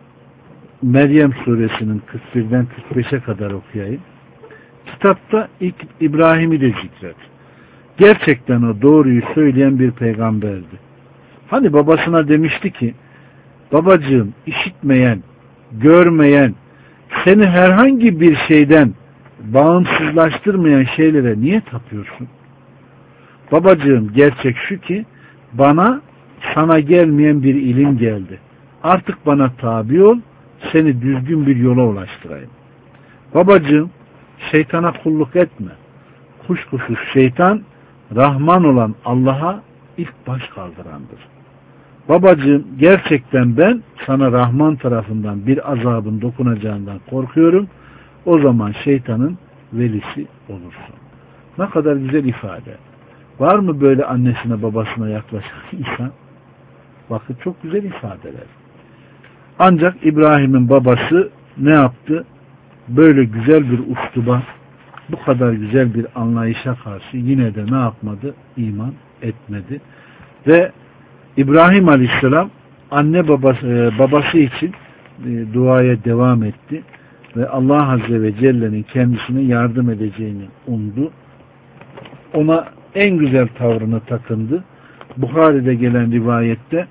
Meryem suresinin kırk birden kırk beşe kadar okuyayım. Kitapta ilk İbrahim'i de zikret. Gerçekten o doğruyu söyleyen bir peygamberdi. Hani babasına demişti ki, babacığım işitmeyen, görmeyen, seni herhangi bir şeyden bağımsızlaştırmayan şeylere niye tapıyorsun? Babacığım gerçek şu ki, bana sana gelmeyen bir ilim geldi. Artık bana tabi ol, seni düzgün bir yola ulaştırayım. Babacığım, şeytana kulluk etme. Kuşkusuz şeytan, Rahman olan Allah'a ilk baş kaldırandır. Babacığım, gerçekten ben sana Rahman tarafından bir azabın dokunacağından korkuyorum. O zaman şeytanın velisi olursun. Ne kadar güzel ifade. Var mı böyle annesine babasına yaklaşan insan? Bakın çok güzel ifadeler. Ancak İbrahim'in babası ne yaptı? Böyle güzel bir usluba, bu kadar güzel bir anlayışa karşı yine de ne yapmadı? İman etmedi. Ve İbrahim Aleyhisselam anne babası, babası için duaya devam etti. Ve Allah Azze ve Celle'nin kendisine yardım edeceğini umdu. Ona en güzel tavrını takındı. Buhari'de gelen rivayette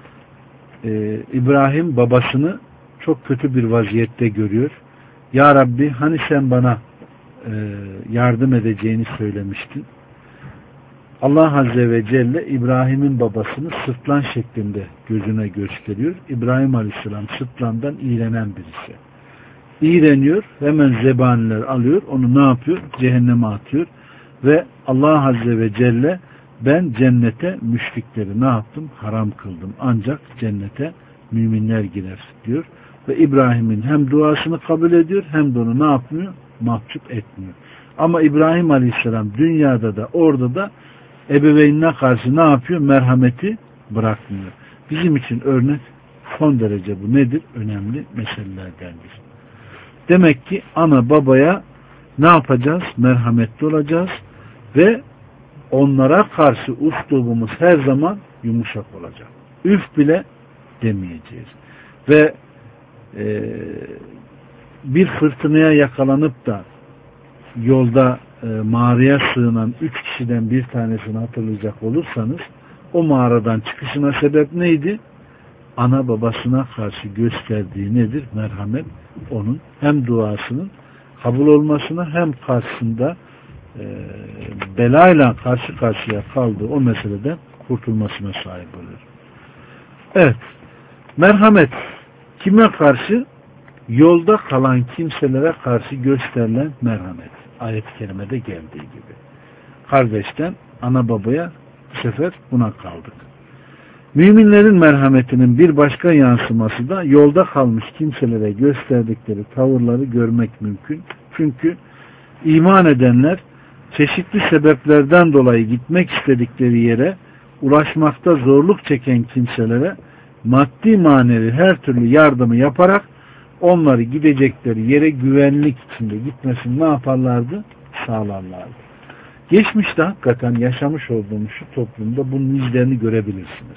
e, İbrahim babasını çok kötü bir vaziyette görüyor. Ya Rabbi hani sen bana e, yardım edeceğini söylemiştin. Allah Azze ve Celle İbrahim'in babasını sırtlan şeklinde gözüne gösteriyor. İbrahim Aleyhisselam sırtlandan iğrenen birisi. İğreniyor, hemen zebaniler alıyor, onu ne yapıyor? Cehenneme atıyor. Ve Allah Azze ve Celle ben cennete müşrikleri ne yaptım? Haram kıldım. Ancak cennete müminler girer diyor. Ve İbrahim'in hem duasını kabul ediyor hem de onu ne yapmıyor? mahcup etmiyor. Ama İbrahim Aleyhisselam dünyada da orada da ebeveynine karşı ne yapıyor? Merhameti bırakmıyor. Bizim için örnek son derece bu nedir? Önemli meselelerdendir. Demek ki ana babaya ne yapacağız? Merhametli olacağız ve onlara karşı uslubumuz her zaman yumuşak olacak. Üf bile demeyeceğiz. Ve e, bir fırtınaya yakalanıp da yolda e, mağaraya sığınan üç kişiden bir tanesini hatırlayacak olursanız o mağaradan çıkışına sebep neydi? Ana babasına karşı gösterdiği nedir? Merhamet. Onun hem duasının kabul olmasına hem karşısında e, belayla karşı karşıya kaldığı o meseleden kurtulmasına sahip olur. Evet. Merhamet kime karşı? Yolda kalan kimselere karşı gösterilen merhamet. Ayet-i kerimede geldiği gibi. Kardeşten ana babaya bu sefer buna kaldık. Müminlerin merhametinin bir başka yansıması da yolda kalmış kimselere gösterdikleri tavırları görmek mümkün. Çünkü iman edenler çeşitli sebeplerden dolayı gitmek istedikleri yere ulaşmakta zorluk çeken kimselere maddi manevi her türlü yardımı yaparak onları gidecekleri yere güvenlik içinde gitmesini ne yaparlardı? Sağlarlardı. Geçmişte hakikaten yaşamış olduğumuz şu toplumda bunun izlerini görebilirsiniz.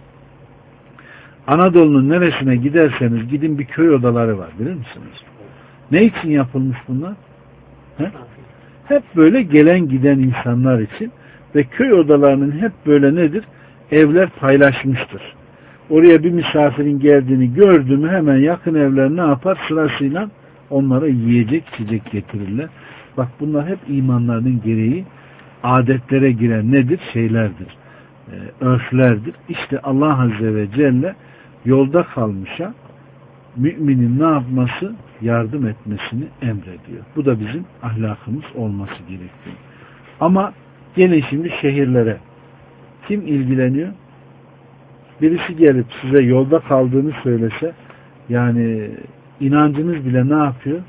Anadolu'nun neresine giderseniz gidin bir köy odaları var, bilir misiniz? Ne için yapılmış bunlar? He? Hep böyle gelen giden insanlar için ve köy odalarının hep böyle nedir? Evler paylaşmıştır. Oraya bir misafirin geldiğini gördü mü hemen yakın evler ne yapar? Sırasıyla onlara yiyecek, içecek getirirler. Bak bunlar hep imanlarının gereği adetlere giren nedir? Şeylerdir. E, örflerdir. İşte Allah Azze ve Celle yolda kalmışa müminin ne yapması? Yardım etmesini emrediyor. Bu da bizim ahlakımız olması gerekiyor. Ama gelin şimdi şehirlere. Kim ilgileniyor? Birisi gelip size yolda kaldığını söylese yani inancınız bile ne yapıyor?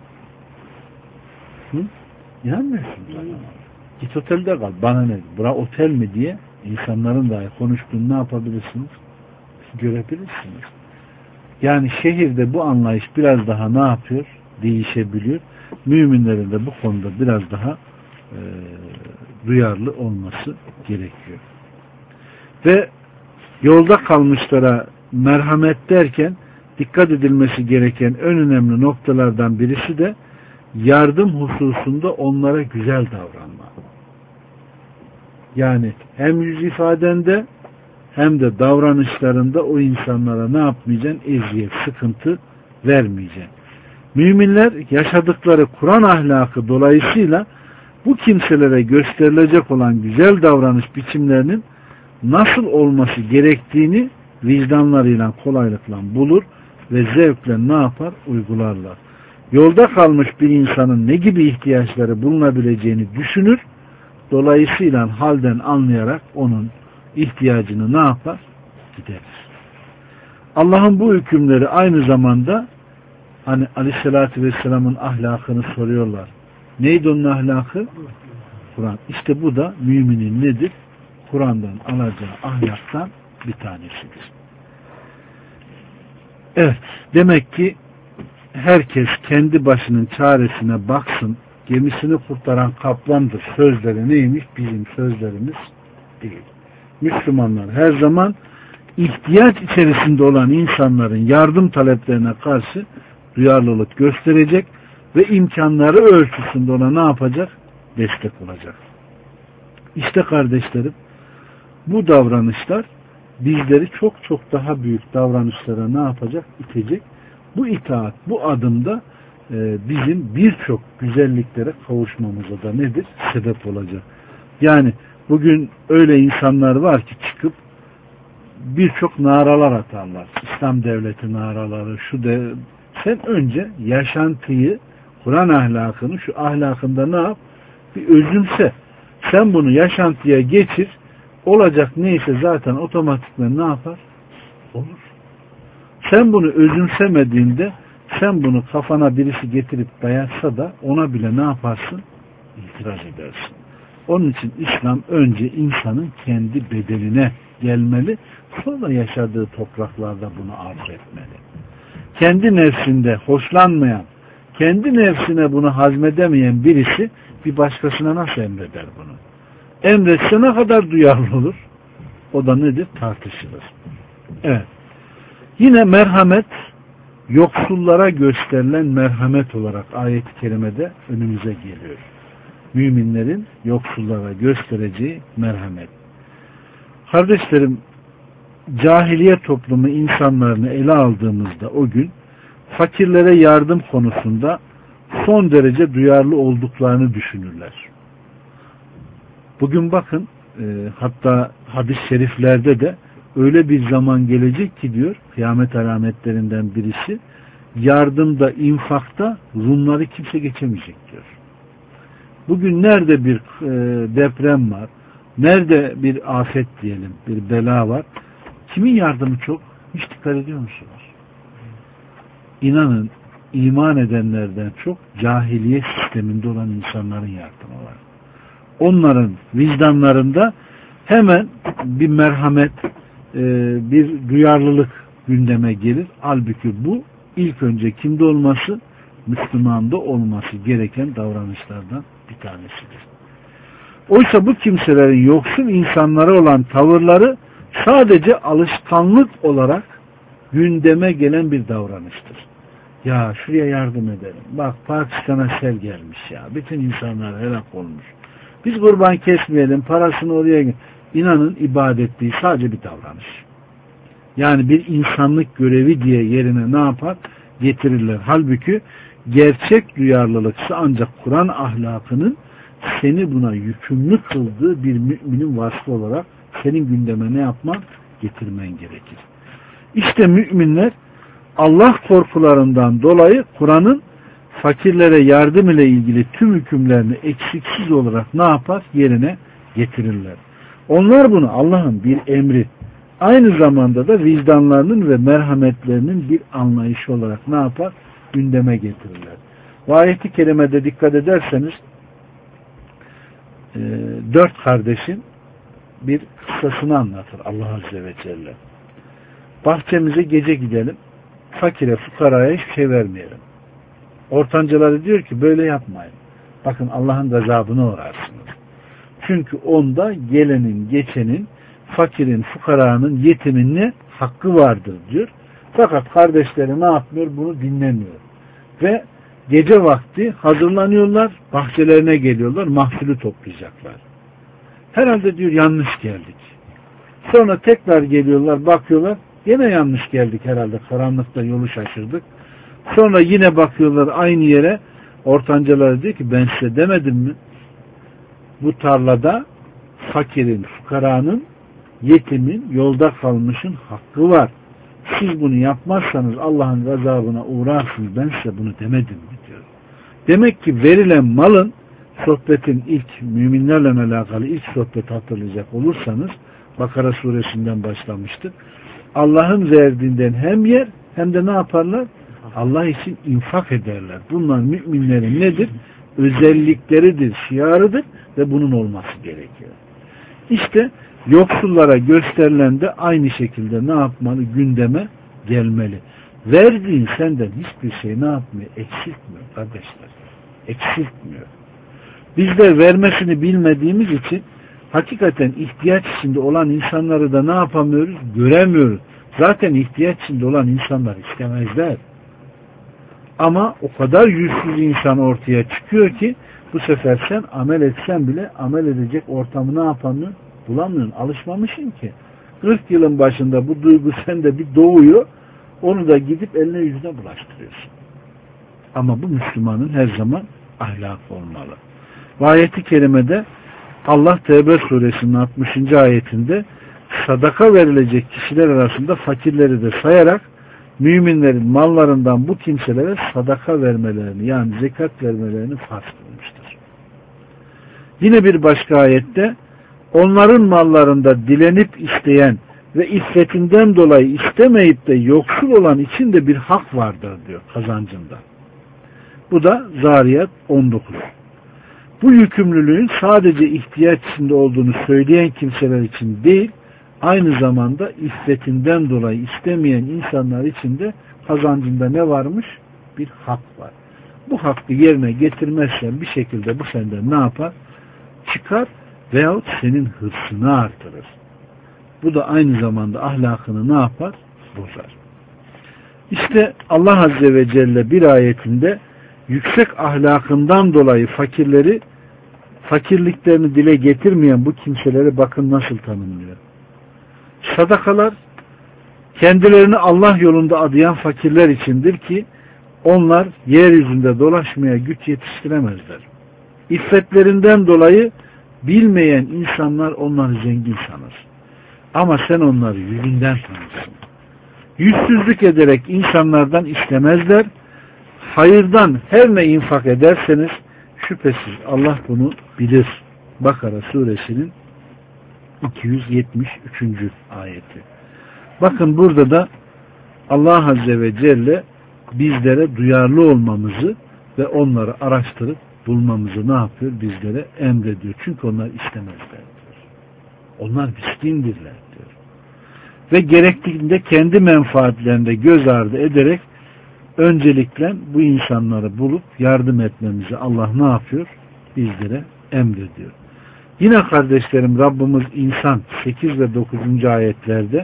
Hı? İnanmıyorsunuz. Git otelde kal. Bana ne? Bura otel mi diye insanların dahi konuştuğunu ne yapabilirsiniz? Görebilirsiniz. Yani şehirde bu anlayış biraz daha ne yapıyor? Değişebiliyor. Müminlerin de bu konuda biraz daha e, duyarlı olması gerekiyor. Ve yolda kalmışlara merhamet derken dikkat edilmesi gereken en önemli noktalardan birisi de yardım hususunda onlara güzel davranma. Yani hem yüz ifadende hem de davranışlarında o insanlara ne yapmayacaksın? Eziyet, sıkıntı vermeyeceksin. Müminler yaşadıkları Kur'an ahlakı dolayısıyla bu kimselere gösterilecek olan güzel davranış biçimlerinin nasıl olması gerektiğini vicdanlarıyla kolaylıkla bulur ve zevkle ne yapar? Uygularlar. Yolda kalmış bir insanın ne gibi ihtiyaçları bulunabileceğini düşünür. Dolayısıyla halden anlayarak onun ihtiyacını ne yapar? Giderir. Allah'ın bu hükümleri aynı zamanda hani Aleyhisselatü Vesselam'ın ahlakını soruyorlar. Neydi onun ahlakı? Kur'an. İşte bu da müminin nedir? Kur'an'dan alacağı ahlaktan bir tanesidir. Evet. Demek ki herkes kendi başının çaresine baksın. Gemisini kurtaran kaplandır. Sözleri neymiş? Bizim sözlerimiz değil. Müslümanlar her zaman ihtiyaç içerisinde olan insanların yardım taleplerine karşı duyarlılık gösterecek ve imkanları ölçüsünde ona ne yapacak? Destek olacak. İşte kardeşlerim, bu davranışlar bizleri çok çok daha büyük davranışlara ne yapacak? İtecek. Bu itaat, bu adımda e, bizim birçok güzelliklere kavuşmamıza da nedir? Sebep olacak. Yani bugün öyle insanlar var ki çıkıp birçok naralar atarlar. İslam devleti naraları, şu de. Sen önce yaşantıyı, Kur'an ahlakını, şu ahlakında ne yap? Bir özümse. Sen bunu yaşantıya geçir. Olacak neyse zaten otomatikman ne yapar? Olur. Sen bunu özümsemediğinde Sen bunu kafana birisi getirip dayatsa da ona bile ne yaparsın? İtiraz edersin. Onun için İslam önce insanın kendi bedeline gelmeli, sonra yaşadığı topraklarda bunu arz etmeli. Kendi nefsinde hoşlanmayan, kendi nefsine bunu hazmedemeyen birisi bir başkasına nasıl emreder bunu? Emretse ne kadar duyarlı olur? O da nedir? Tartışılır. Evet. Yine merhamet, yoksullara gösterilen merhamet olarak ayet-i kerimede önümüze geliyor. Müminlerin yoksullara göstereceği merhamet. Kardeşlerim, cahiliye toplumu insanlarını ele aldığımızda o gün fakirlere yardım konusunda son derece duyarlı olduklarını düşünürler. Bugün bakın e, hatta hadis-i şeriflerde de öyle bir zaman gelecek ki diyor, kıyamet alametlerinden birisi, yardımda, infakta Rumları kimse geçemeyecek diyor. Bugün nerede bir e, deprem var, nerede bir afet diyelim, bir bela var, kimin yardımı çok? Hiç dikkat ediyor musunuz? İnanın, iman edenlerden çok cahiliye sisteminde olan insanların yardımı var. Onların vicdanlarında hemen bir merhamet, bir duyarlılık gündeme gelir. Halbuki bu ilk önce kimde olması? Müslümanda olması gereken davranışlardan bir tanesidir. Oysa bu kimselerin yoksul insanlara olan tavırları sadece alışkanlık olarak gündeme gelen bir davranıştır. Ya şuraya yardım edelim. Bak Pakistan'a sel gelmiş ya. Bütün insanlar helak olmuş. Biz kurban kesmeyelim, parasını oraya... İnanın ibadet değil, sadece bir davranış. Yani bir insanlık görevi diye yerine ne yapar? Getirirler. Halbuki gerçek duyarlılıksa ancak Kur'an ahlakının seni buna yükümlü kıldığı bir müminin vasfı olarak senin gündeme ne yapman? Getirmen gerekir. İşte müminler Allah korkularından dolayı Kur'an'ın fakirlere yardım ile ilgili tüm hükümlerini eksiksiz olarak ne yapar? Yerine getirirler. Onlar bunu Allah'ın bir emri, aynı zamanda da vicdanlarının ve merhametlerinin bir anlayışı olarak ne yapar? Gündeme getirirler. Bu ayet-i kerimede dikkat ederseniz e, dört kardeşin bir kıssasını anlatır Allah Azze ve Celle. Bahçemize gece gidelim, fakire, fukaraya hiçbir şey vermeyelim. Ortancaları diyor ki böyle yapmayın. Bakın Allah'ın gazabına uğrarsınız. Çünkü onda gelenin, geçenin, fakirin, fukaranın, yetimin ne? Hakkı vardır diyor. Fakat kardeşleri ne yapmıyor? Bunu dinlemiyor. Ve gece vakti hazırlanıyorlar, bahçelerine geliyorlar, mahsulü toplayacaklar. Herhalde diyor yanlış geldik. Sonra tekrar geliyorlar, bakıyorlar, yine yanlış geldik herhalde, karanlıkta yolu şaşırdık. Sonra yine bakıyorlar aynı yere, ortancaları diyor ki ben size demedim mi? Bu tarlada fakirin, fukaranın, yetimin, yolda kalmışın hakkı var. Siz bunu yapmazsanız Allah'ın gazabına uğrarsınız. Ben size bunu demedim mi diyor. Demek ki verilen malın, sohbetin ilk müminlerle alakalı ilk sohbeti hatırlayacak olursanız Bakara suresinden başlamıştık. Allah'ın verdiğinden hem yer hem de ne yaparlar? Allah için infak ederler. Bunlar müminlerin nedir? Özellikleridir, şiarıdır ve bunun olması gerekiyor. İşte yoksullara gösterilen de aynı şekilde ne yapmalı? Gündeme gelmeli. Verdiğin senden hiçbir şey ne yapmıyor? Eksiltmiyor kardeşler. Eksiltmiyor. Biz de vermesini bilmediğimiz için hakikaten ihtiyaç içinde olan insanları da ne yapamıyoruz? Göremiyoruz. Zaten ihtiyaç içinde olan insanlar istemezler. Ama o kadar yüzsüz insan ortaya çıkıyor ki bu sefer sen amel etsen bile amel edecek ortamı ne yapamıyorsun? Bulamıyorsun. Alışmamışsın ki. kırk yılın başında bu duygu sende bir doğuyor. Onu da gidip eline yüzüne bulaştırıyorsun. Ama bu Müslümanın her zaman ahlakı olmalı. Ve ayet-i kerimede Allah Tevbe suresinin altmışıncı ayetinde sadaka verilecek kişiler arasında fakirleri de sayarak müminlerin mallarından bu kimselere sadaka vermelerini yani zekat vermelerini farz kılmıştır. Yine bir başka ayette onların mallarında dilenip isteyen ve iffetinden dolayı istemeyip de yoksul olan için de bir hak vardır diyor kazancında. Bu da Zariyat on dokuz. Bu yükümlülüğün sadece ihtiyaç içinde olduğunu söyleyen kimseler için değil, aynı zamanda iffetinden dolayı istemeyen insanlar için de kazancında ne varmış? Bir hak var. Bu hakkı yerine getirmezsen bir şekilde bu senden ne yapar? Çıkar veyahut senin hırsını artırır. Bu da aynı zamanda ahlakını ne yapar? Bozar. İşte Allah Azze ve Celle bir ayetinde yüksek ahlakından dolayı fakirleri, fakirliklerini dile getirmeyen bu kimseleri bakın nasıl tanımlıyor. Sadakalar kendilerini Allah yolunda adayan fakirler içindir ki onlar yeryüzünde dolaşmaya güç yetiştiremezler. İffetlerinden dolayı bilmeyen insanlar onları zengin sanır. Ama sen onları yüzünden tanırsın. Yüzsüzlük ederek insanlardan istemezler. Hayırdan her ne infak ederseniz şüphesiz Allah bunu bilir. Bakara suresinin iki yüz yetmiş üçüncü ayeti. Bakın burada da Allah Azze ve Celle bizlere duyarlı olmamızı ve onları araştırıp bulmamızı ne yapıyor? Bizlere emrediyor. Çünkü onlar istemezler diyor. Onlar miskindirler diyor. Ve gerektiğinde kendi menfaatlerinde göz ardı ederek öncelikle bu insanları bulup yardım etmemizi Allah ne yapıyor? Bizlere emrediyor. Yine kardeşlerim Rabbimiz insan sekiz ve dokuzuncu ayetlerde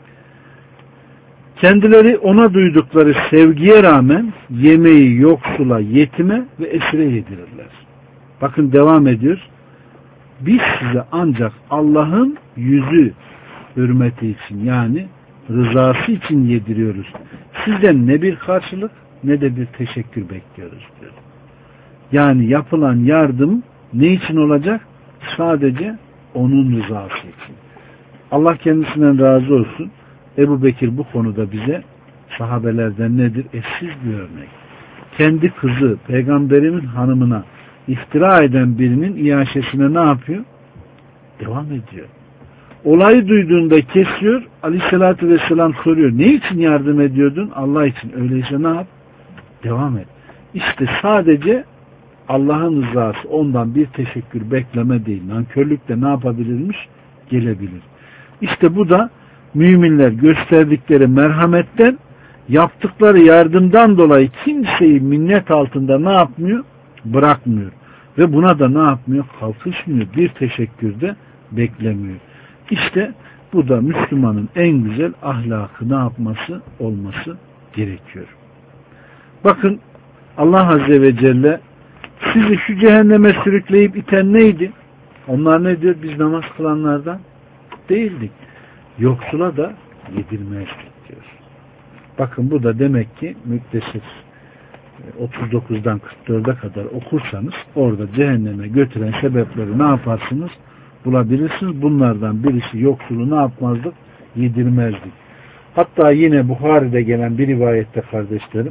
kendileri ona duydukları sevgiye rağmen yemeği yoksula, yetime ve esire yedirirler. Bakın devam ediyor. Biz size ancak Allah'ın yüzü hürmeti için yani rızası için yediriyoruz. Sizden ne bir karşılık ne de bir teşekkür bekliyoruz diyor. Yani yapılan yardım ne için olacak? Sadece onun rızası için. Allah kendisinden razı olsun. Ebu Bekir bu konuda bize sahabelerden nedir? Eşsiz bir örnek. Kendi kızı peygamberimin hanımına iftira eden birinin iaşesine ne yapıyor? Devam ediyor. Olayı duyduğunda kesiyor. Aleyhissalatü vesselam soruyor. Ne için yardım ediyordun? Allah için. Öyleyse ne yap? Devam et. İşte sadece Allah'ın rızası, ondan bir teşekkür bekleme değil. Nankörlükle ne yapabilirmiş? Gelebilir. İşte bu da müminler gösterdikleri merhametten, yaptıkları yardımdan dolayı kimseyi minnet altında ne yapmıyor? Bırakmıyor. Ve buna da ne yapmıyor? Kalkışmıyor. Bir teşekkür de beklemiyor. İşte bu da Müslümanın en güzel ahlakı ne yapması? Olması gerekiyor. Bakın Allah Azze ve Celle sizi şu cehenneme sürükleyip iten neydi? Onlar ne diyor? Biz namaz kılanlardan değildik. Yoksula da yedirmezdik diyor. Bakın bu da demek ki Müddessir otuz dokuzdan kırk dörde kadar okursanız orada cehenneme götüren sebepleri ne yaparsınız? Bulabilirsiniz. Bunlardan birisi yoksulu ne yapmazdık? Yedirmezdik. Hatta yine Buhari'de gelen bir rivayette kardeşlerim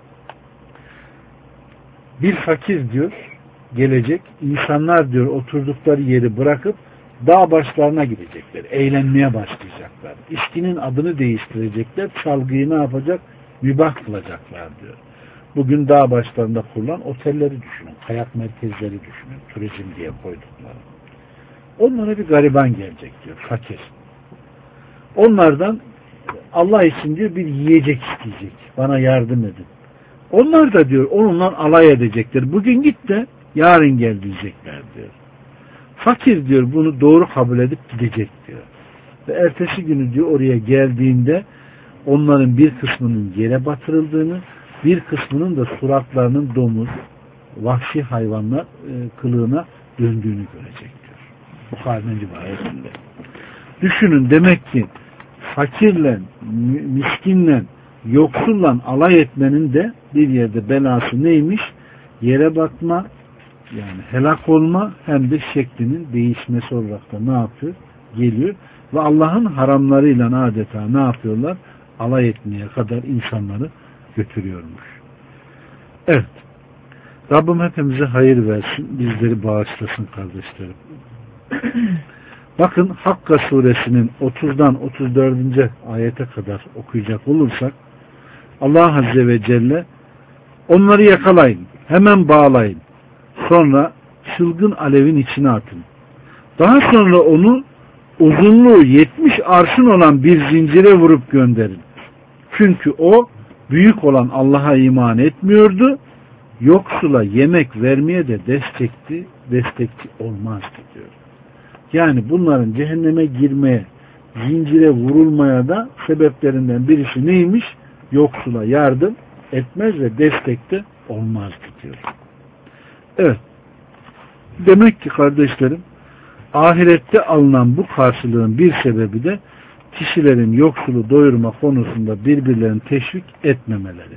bir fakir diyor gelecek. İnsanlar diyor oturdukları yeri bırakıp dağ başlarına gidecekler. Eğlenmeye başlayacaklar. İçkinin adını değiştirecekler. Çalgıyı ne yapacak? Mübah kılacaklar diyor. Bugün dağ başlarında kurulan otelleri düşünün. Kayak merkezleri düşünün. Turizm diye koydukları. Onlara bir gariban gelecek diyor. Fakir. Onlardan Allah için diyor bir yiyecek isteyecek. Bana yardım edin. Onlar da diyor onunla alay edecekler. Bugün git de yarın gel diyecekler diyor. Fakir diyor bunu doğru kabul edip gidecek diyor. Ve ertesi günü diyor oraya geldiğinde onların bir kısmının yere batırıldığını, bir kısmının da suratlarının domuz, vahşi hayvanlar e, kılığına döndüğünü görecek diyor. Bukhari'nin rivayetinde. Düşünün demek ki fakirle, miskinle, yoksulla alay etmenin de bir yerde belası neymiş? Yere batma, yani helak olma hem de şeklinin değişmesi olarak da ne yapıyor? Geliyor. Ve Allah'ın haramlarıyla adeta ne yapıyorlar? Alay etmeye kadar insanları götürüyormuş. Evet. Rabbim hepimize hayır versin. Bizleri bağışlasın kardeşlerim. Bakın Hakka suresinin otuzdan otuz dördüncü ayete kadar okuyacak olursak Allah Azze ve Celle onları yakalayın, hemen bağlayın. Sonra çılgın alevin içine atın. Daha sonra onu uzunluğu yetmiş arşın olan bir zincire vurup gönderin. Çünkü o büyük olan Allah'a iman etmiyordu. Yoksula yemek vermeye de destekti, destekçi olmazdı diyor. Yani bunların cehenneme girmeye, zincire vurulmaya da sebeplerinden birisi neymiş? Yoksula yardım etmez ve destekte olmazdı diyor. Evet. Demek ki kardeşlerim, ahirette alınan bu karşılığın bir sebebi de kişilerin yoksulu doyurma konusunda birbirlerini teşvik etmemeleri.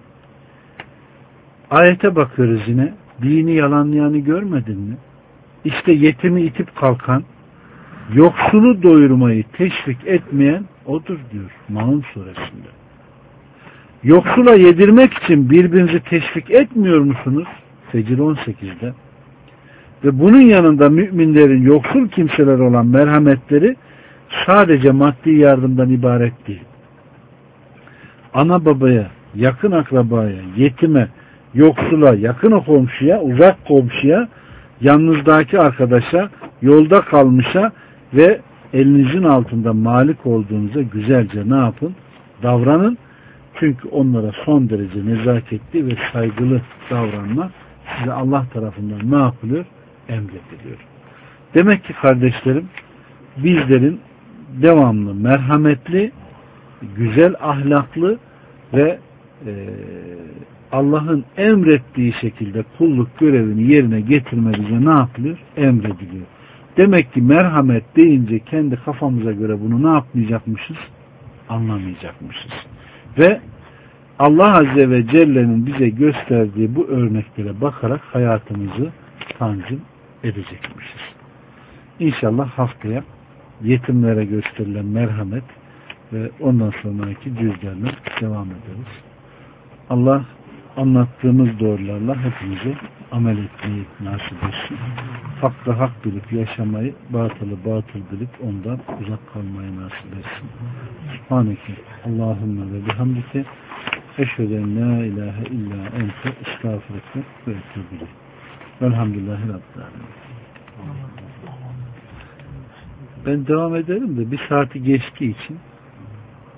Ayete bakıyoruz yine. Dini yalanlayanı görmedin mi? İşte yetimi itip kalkan, yoksulu doyurmayı teşvik etmeyen odur diyor Maun suresinde. Yoksula yedirmek için birbirinizi teşvik etmiyor musunuz? Fecr on sekizde. Ve bunun yanında müminlerin yoksul kimseler olan merhametleri sadece maddi yardımdan ibaret değil. Ana babaya, yakın akrabaya, yetime, yoksula, yakın komşuya, uzak komşuya, yanınızdaki arkadaşa, yolda kalmışa ve elinizin altında malik olduğunuza güzelce ne yapın? Davranın. Çünkü onlara son derece nezaketli ve saygılı davranmak size Allah tarafından ne yapılıyor? Emrediliyor. Demek ki kardeşlerim, bizlerin devamlı merhametli, güzel ahlaklı ve e, Allah'ın emrettiği şekilde kulluk görevini yerine getirme bize ne yapılıyor? Emrediliyor. Demek ki merhamet deyince kendi kafamıza göre bunu ne yapmayacakmışız? Anlamayacakmışız. Ve Allah Azze ve Celle'nin bize gösterdiği bu örneklere bakarak hayatımızı tanzim edecekmişiz. İnşallah haftaya yetimlere gösterilen merhamet ve ondan sonraki cüzlerine devam ederiz. Allah anlattığımız doğrularla hepimize amel etmeyi nasip etsin. Hakkı hak bilip yaşamayı, batılı batıl bilip ondan uzak kalmayı nasip etsin. Subhaneke Allahümme ve bihamdike eşheden la ilahe illa ente estağfirullah ve etûbü ileyk. Velhamdülillahi Rabbil alemin. Ben devam ederim de bir saati geçtiği için